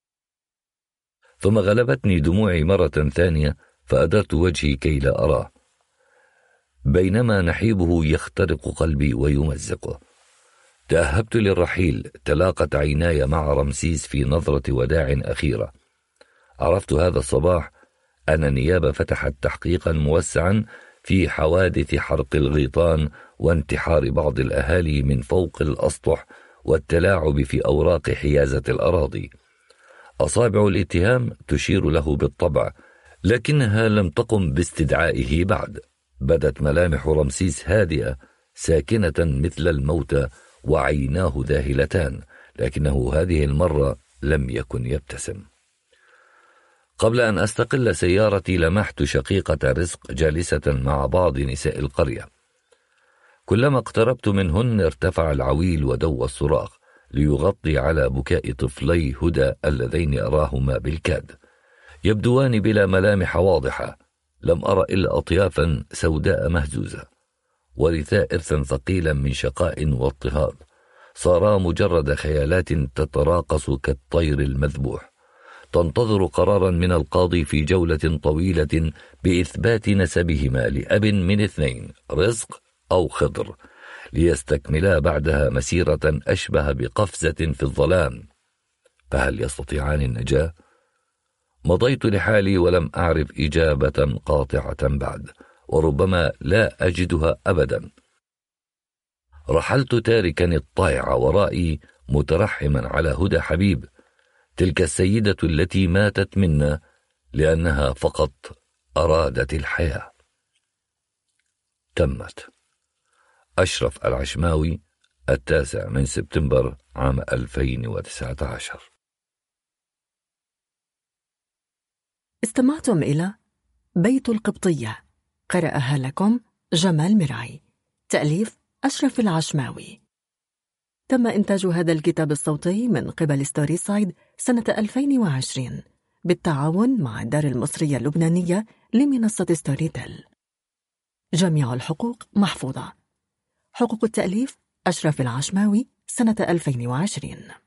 Speaker 1: ثم غلبتني دموعي مرة ثانية فأدرت وجهي كي لا أراه. بينما نحيبه يخترق قلبي ويمزقه. تأهبت للرحيل. تلاقت عيناي مع رمسيس في نظرة وداع أخيرة. عرفت هذا الصباح أن النيابة فتحت تحقيقا موسعا في حوادث حرق الغيطان وانتحار بعض الأهالي من فوق الأسطح والتلاعب في أوراق حيازة الأراضي. أصابع الاتهام تشير له بالطبع، لكنها لم تقم باستدعائه بعد. بدت ملامح رمسيس هادئة ساكنة مثل الموتى وعيناه ذاهلتان، لكنه هذه المرة لم يكن يبتسم. قبل أن أستقل سيارتي لمحت شقيقة رزق جالسة مع بعض نساء القرية. كلما اقتربت منهن ارتفع العويل ودو الصراخ ليغطي على بكاء طفلي هدى اللذين أراهما بالكاد. يبدوان بلا ملامح واضحة. لم أرى إلا أطيافا سوداء مهزوزة، ورثاء إرثا ثقيلا من شقاء واضطهاد. صارا مجرد خيالات تتراقص كالطير المذبوح، تنتظر قرارا من القاضي في جولة طويلة بإثبات نسبهما لأب من اثنين، رزق أو خضر، ليستكملا بعدها مسيرة أشبه بقفزة في الظلام. فهل يستطيعان النجاة؟ مضيت لحالي ولم أعرف إجابة قاطعة بعد، وربما لا أجدها أبدا. رحلت تاركا الطائع ورائي مترحما على هدى حبيب، تلك السيدة التي ماتت منا لأنها فقط أرادت الحياة. تمت. أشرف العشماوي، التاسع من سبتمبر عام ألفين وتسعة عشر.
Speaker 2: استمعتم إلى بيت القبطية، قرأها لكم جمال مرعي، تأليف أشرف العشماوي. تم إنتاج هذا الكتاب الصوتي من قبل ستوري سايد سنة ألفين وعشرين بالتعاون مع الدار المصرية اللبنانية لمنصة ستوري تيل. جميع الحقوق محفوظة. حقوق التأليف أشرف العشماوي سنة ألفين وعشرين.